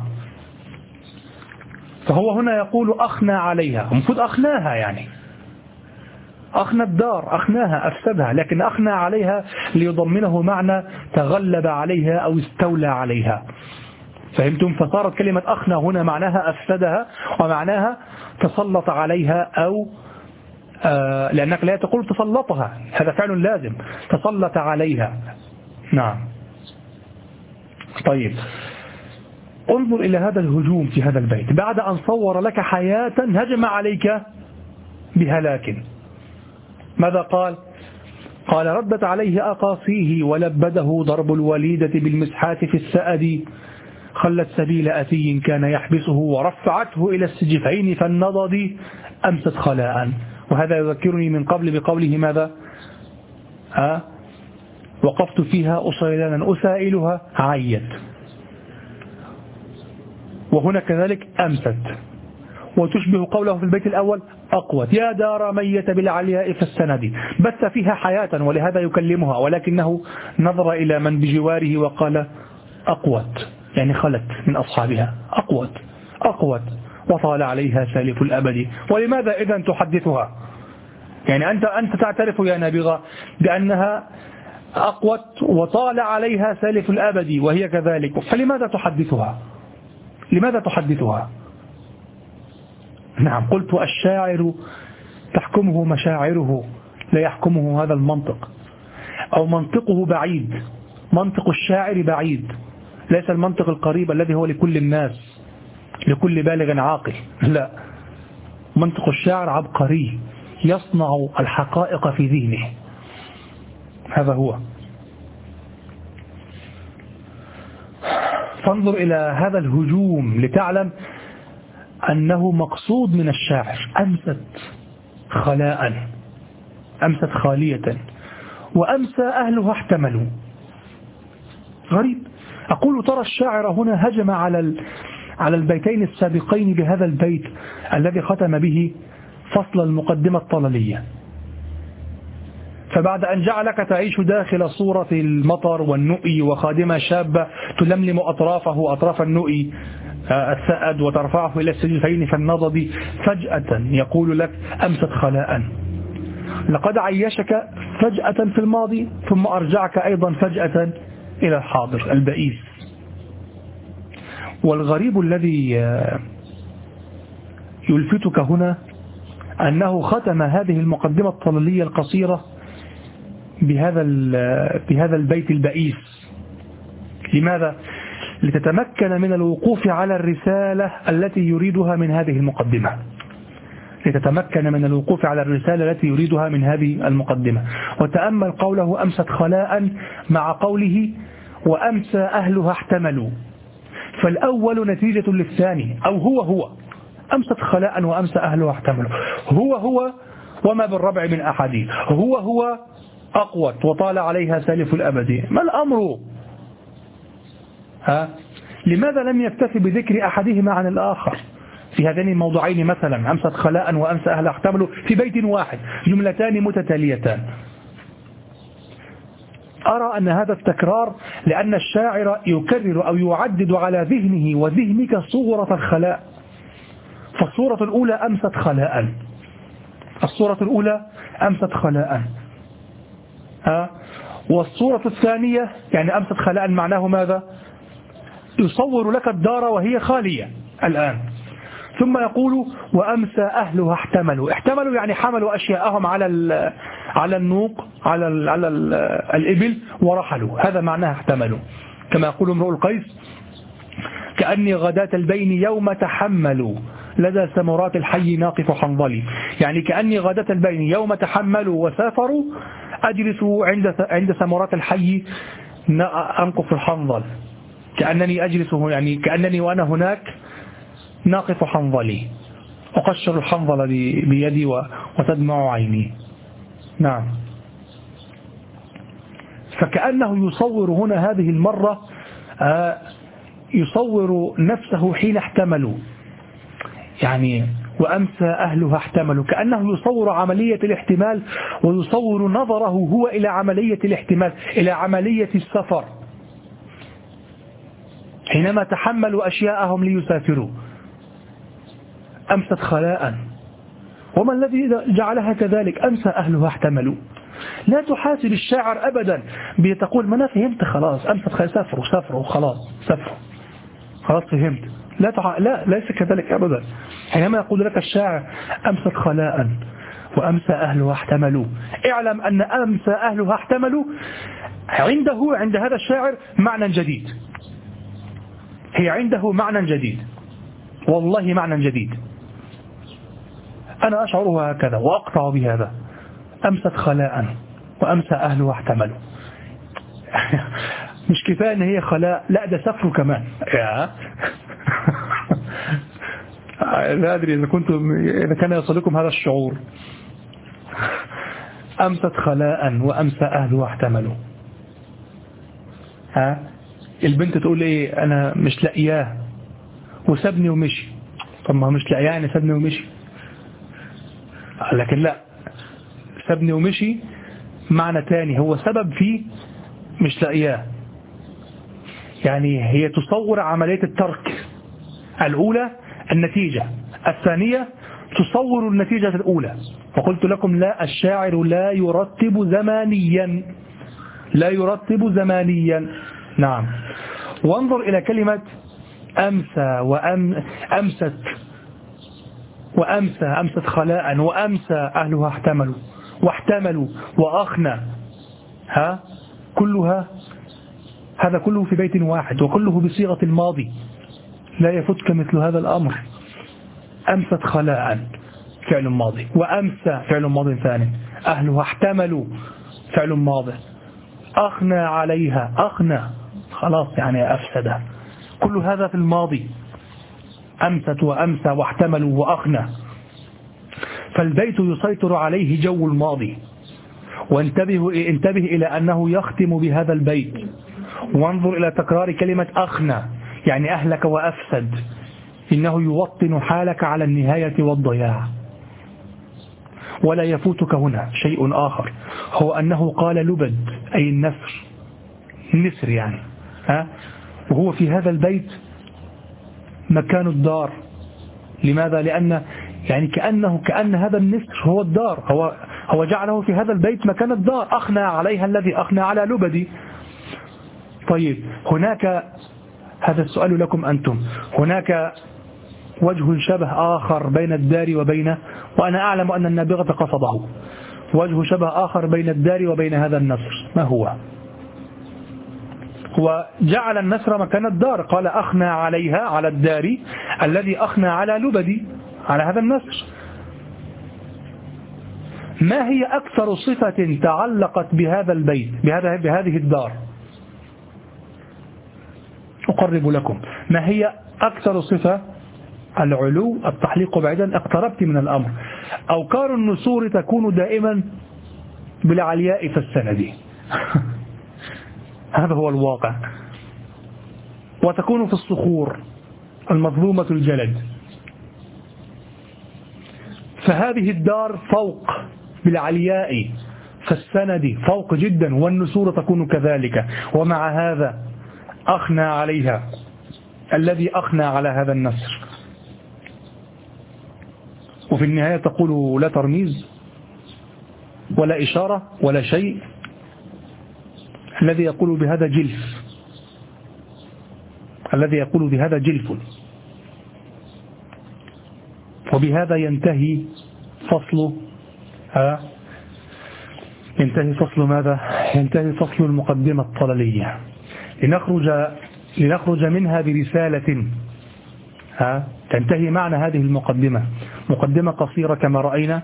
فهو هنا يقول أخنى عليها، المفروض أخناها، يعني أخنى الدار، أخناها أفسدها، لكن أخنى عليها ليضمنه معنى تغلب عليها أو استولى عليها. فهمتم؟ فصارت كلمة أخنى هنا معناها أفسدها، ومعناها تسلط عليها، أو آه لأنك لا تقول تسلطها، هذا فعل لازم، تسلط عليها. نعم. طيب، انظر إلى هذا الهجوم في هذا البيت. بعد أن صور لك حياة هجم عليك بهلاك، ماذا قال؟ قال ردت عليه أقاصيه ولبده ضرب الوليدة بالمسحات في السأد، خلت سبيل أتي كان يحبسه ورفعته إلى السجفين فالنضد أمست خلاء. وهذا يذكرني من قبل بقوله ماذا؟ ها؟ وقفت فيها أصيلانا أسائلها عيت. وهنا كذلك أمست، وتشبه قوله في البيت الأول أقوت يا دار ميت بالعلياء فالسند، بث فيها حياة ولهذا يكلمها، ولكنه نظر إلى من بجواره وقال أقوت، يعني خلت من أصحابها. أقوت أقوت وطال عليها سالف الأبد. ولماذا إذن تحدثها؟ يعني أنت أنت تعترف يا نابغة بأنها أقوت وطال عليها سالف الأبد وهي كذلك، فلماذا تحدثها؟ لماذا تحدثها؟ نعم، قلت الشاعر تحكمه مشاعره لا يحكمه هذا المنطق، أو منطقه بعيد. منطق الشاعر بعيد، ليس المنطق القريب الذي هو لكل الناس، لكل بالغ عاقل. لا، منطق الشاعر عبقري يصنع الحقائق في ذهنه، هذا هو. فانظر إلى هذا الهجوم لتعلم أنه مقصود من الشاعر. أمست خلاء، أمست خالية، وأمسى أهلها احتملوا. غريب. أقول ترى الشاعر هنا هجم على على البيتين السابقين بهذا البيت الذي ختم به فصل المقدمة الطللية. فبعد أن جعلك تعيش داخل صورة المطر والنؤي وخادمة شابة تلملم أطرافه أطراف النؤي السأد وترفعه إلى السجفين فالنضد، فجأة يقول لك أمست خلاء. لقد عيشك فجأة في الماضي ثم أرجعك أيضا فجأة إلى الحاضر البئيس. والغريب الذي يلفتك هنا أنه ختم هذه المقدمة الطللية القصيرة بهذا بهذا البيت البئيس. لماذا؟ لتتمكن من الوقوف على الرسالة التي يريدها من هذه المقدمة، لتتمكن من الوقوف على الرسالة التي يريدها من هذه المقدمة. وتأمل قوله أمست خلاء مع قوله وأمسى أهلها احتملوا، فالأول نتيجة للثاني، أو هو هو. أمست خلاء وأمسى أهلها احتملوا، هو هو وما بالربع من أحد، هو هو أقوت وطال عليها سالف الأبد. ما الأمر؟ ها؟ لماذا لم يكتفي بذكر أحدهما عن الآخر في هذين الموضوعين؟ مثلا أمست خلاء وأمسى أهلها احتملوا في بيت واحد، جملتان متتاليتان. أرى أن هذا التكرار لأن الشاعر يكرر أو يعدد على ذهنه وذهنك صورة الخلاء. فالصورة الأولى أمست خلاء، الصورة الأولى أمست خلاء، ها؟ والصورة الثانية يعني أمست خلاء معناه ماذا؟ يصور لك الدار وهي خالية الآن، ثم يقول وأمسى أهلها احتملوا. احتملوا يعني حملوا أشياءهم على على النوق، على ال على ال الإبل ورحلوا، هذا معناها احتملوا. كما يقول امرؤ القيس كأني غداة البين يوم تحملوا لدى سمرات الحي ناقف حنظلي. يعني كأني غداة البين يوم تحملوا وسافروا أجلس عند عند سمرات الحي أنقف الحنظل، كأنني أجلس يعني كأنني وأنا هناك ناقف حنظلي أقشر الحنظل بيدي وتدمع عيني. نعم. فكأنه يصور هنا هذه المرة يصور نفسه حين احتملوا، يعني وأمسى أهلها احتملوا، كأنه يصور عملية الاحتمال ويصور نظره هو إلى عملية الاحتمال، إلى عملية السفر حينما تحملوا أشياءهم ليسافروا. أمست خلاء، وما الذي جعلها كذلك؟ أمسى أهلها احتملوا. لا تحاسب الشاعر أبدا بتقول ما أنا فهمت خلاص، أمست خلاء سافروا سافروا خلاص سافروا خلاص فهمت. لا تع... لا ليس كذلك أبدا. حينما يقول لك الشاعر أمست خلاء وأمسى أهلها احتملوا، اعلم أن أمسى أهلها احتملوا عنده عند هذا الشاعر معنى جديد، هي عنده معنى جديد، والله معنى جديد. أنا أشعرها هكذا وأقطع بهذا. أمست خلاء وأمسى أهلها احتملوا. مش كفاية أن هي خلاء، لا ده سفر كمان. يا لا أدري إذا كنتم إذا كان يصلكم هذا الشعور. أمست خلاء وأمسى أهلها احتملوا. ها البنت تقول إيه؟ أنا مش لاقياه وسابني ومشي. طب ما مش لاقياه يعني سابني ومشي، لكن لا، سابني ومشي معنى تاني، هو سبب فيه مش لاقياه. يعني هي تصور عملية الترك الأولى النتيجة، الثانية تصور النتيجة الأولى. وقلت لكم لا، الشاعر لا يرتب زمانيا، لا يرتب زمانيا. نعم. وانظر إلى كلمة أمسى وأم أمست وأمسى، أمست خلاء وأمسى أهلها احتملوا واحتملوا وأخنى. ها كلها، هذا كله في بيت واحد وكله بصيغة الماضي، لا يفتك مثل هذا الأمر. أمست خلاء فعل ماضي، وأمسى فعل ماضي ثاني، أهلها احتملوا فعل ماضي، أخنى عليها، أخنى خلاص يعني أفسد، كل هذا في الماضي. أمست وأمسى واحتملوا وأخنى. فالبيت يسيطر عليه جو الماضي. وانتبه انتبه إلى أنه يختم بهذا البيت. وانظر إلى تكرار كلمة أخنى، يعني أهلك وأفسد، إنه يوطن حالك على النهاية والضياع. ولا يفوتك هنا شيء آخر، هو أنه قال لبد أي النسر، النسر يعني ها؟ وهو في هذا البيت مكان الدار. لماذا؟ لأن يعني كأنه كأن هذا النسر هو الدار، هو هو جعله في هذا البيت مكان الدار. أخنى عليها الذي أخنى على لبدي. طيب هناك، هذا السؤال لكم أنتم، هناك وجه شبه آخر بين الدار وبين، وأنا أعلم أن النابغة قصده، وجه شبه آخر بين الدار وبين هذا النسر. ما هو؟ هو جعل النسر مكان الدار، قال أخنى عليها على الدار الذي أخنى على لبدي، على هذا النسر. ما هي أكثر صفة تعلقت بهذا البيت، بهذا بهذه الدار؟ أقرب لكم. ما هي أكثر صفة؟ العلو، التحليق بعيدا، اقتربت من الأمر. أوكار النسور تكون دائما بالعلياء فالسند. هذا هو الواقع. وتكون في الصخور المظلومة الجلد. فهذه الدار فوق بالعلياء فالسند، فوق جدا، والنسور تكون كذلك. ومع هذا أخنى عليها الذي أخنى على هذا النسر. وفي النهاية تقول لا ترميز ولا إشارة ولا شيء. الذي يقول بهذا جلف، الذي يقول بهذا جلف. وبهذا ينتهي فصل ها ينتهي فصل ماذا؟ ينتهي فصل المقدمة الطللية. لنخرج لنخرج منها برسالة ها تنتهي معنى هذه المقدمة، مقدمة قصيرة كما رأينا،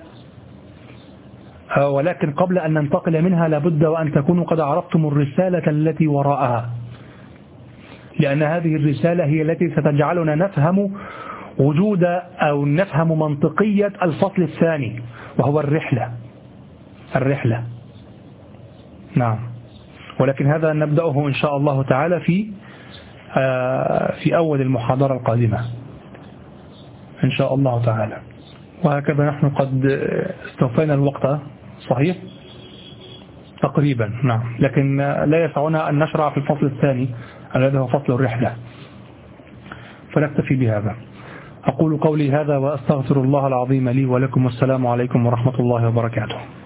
ولكن قبل أن ننتقل منها لابد وأن تكونوا قد عرفتم الرسالة التي وراءها، لأن هذه الرسالة هي التي ستجعلنا نفهم وجود أو نفهم منطقية الفصل الثاني وهو الرحلة الرحلة نعم. ولكن هذا نبدأه إن شاء الله تعالى في في أول المحاضرة القادمة إن شاء الله تعالى. وهكذا نحن قد استوفينا الوقت صحيح تقريبا نعم، لكن لا يسعنا أن نشرع في الفصل الثاني الذي هو فصل الرحلة، فنكتفي بهذا. أقول قولي هذا وأستغفر الله العظيم لي ولكم، والسلام عليكم ورحمة الله وبركاته.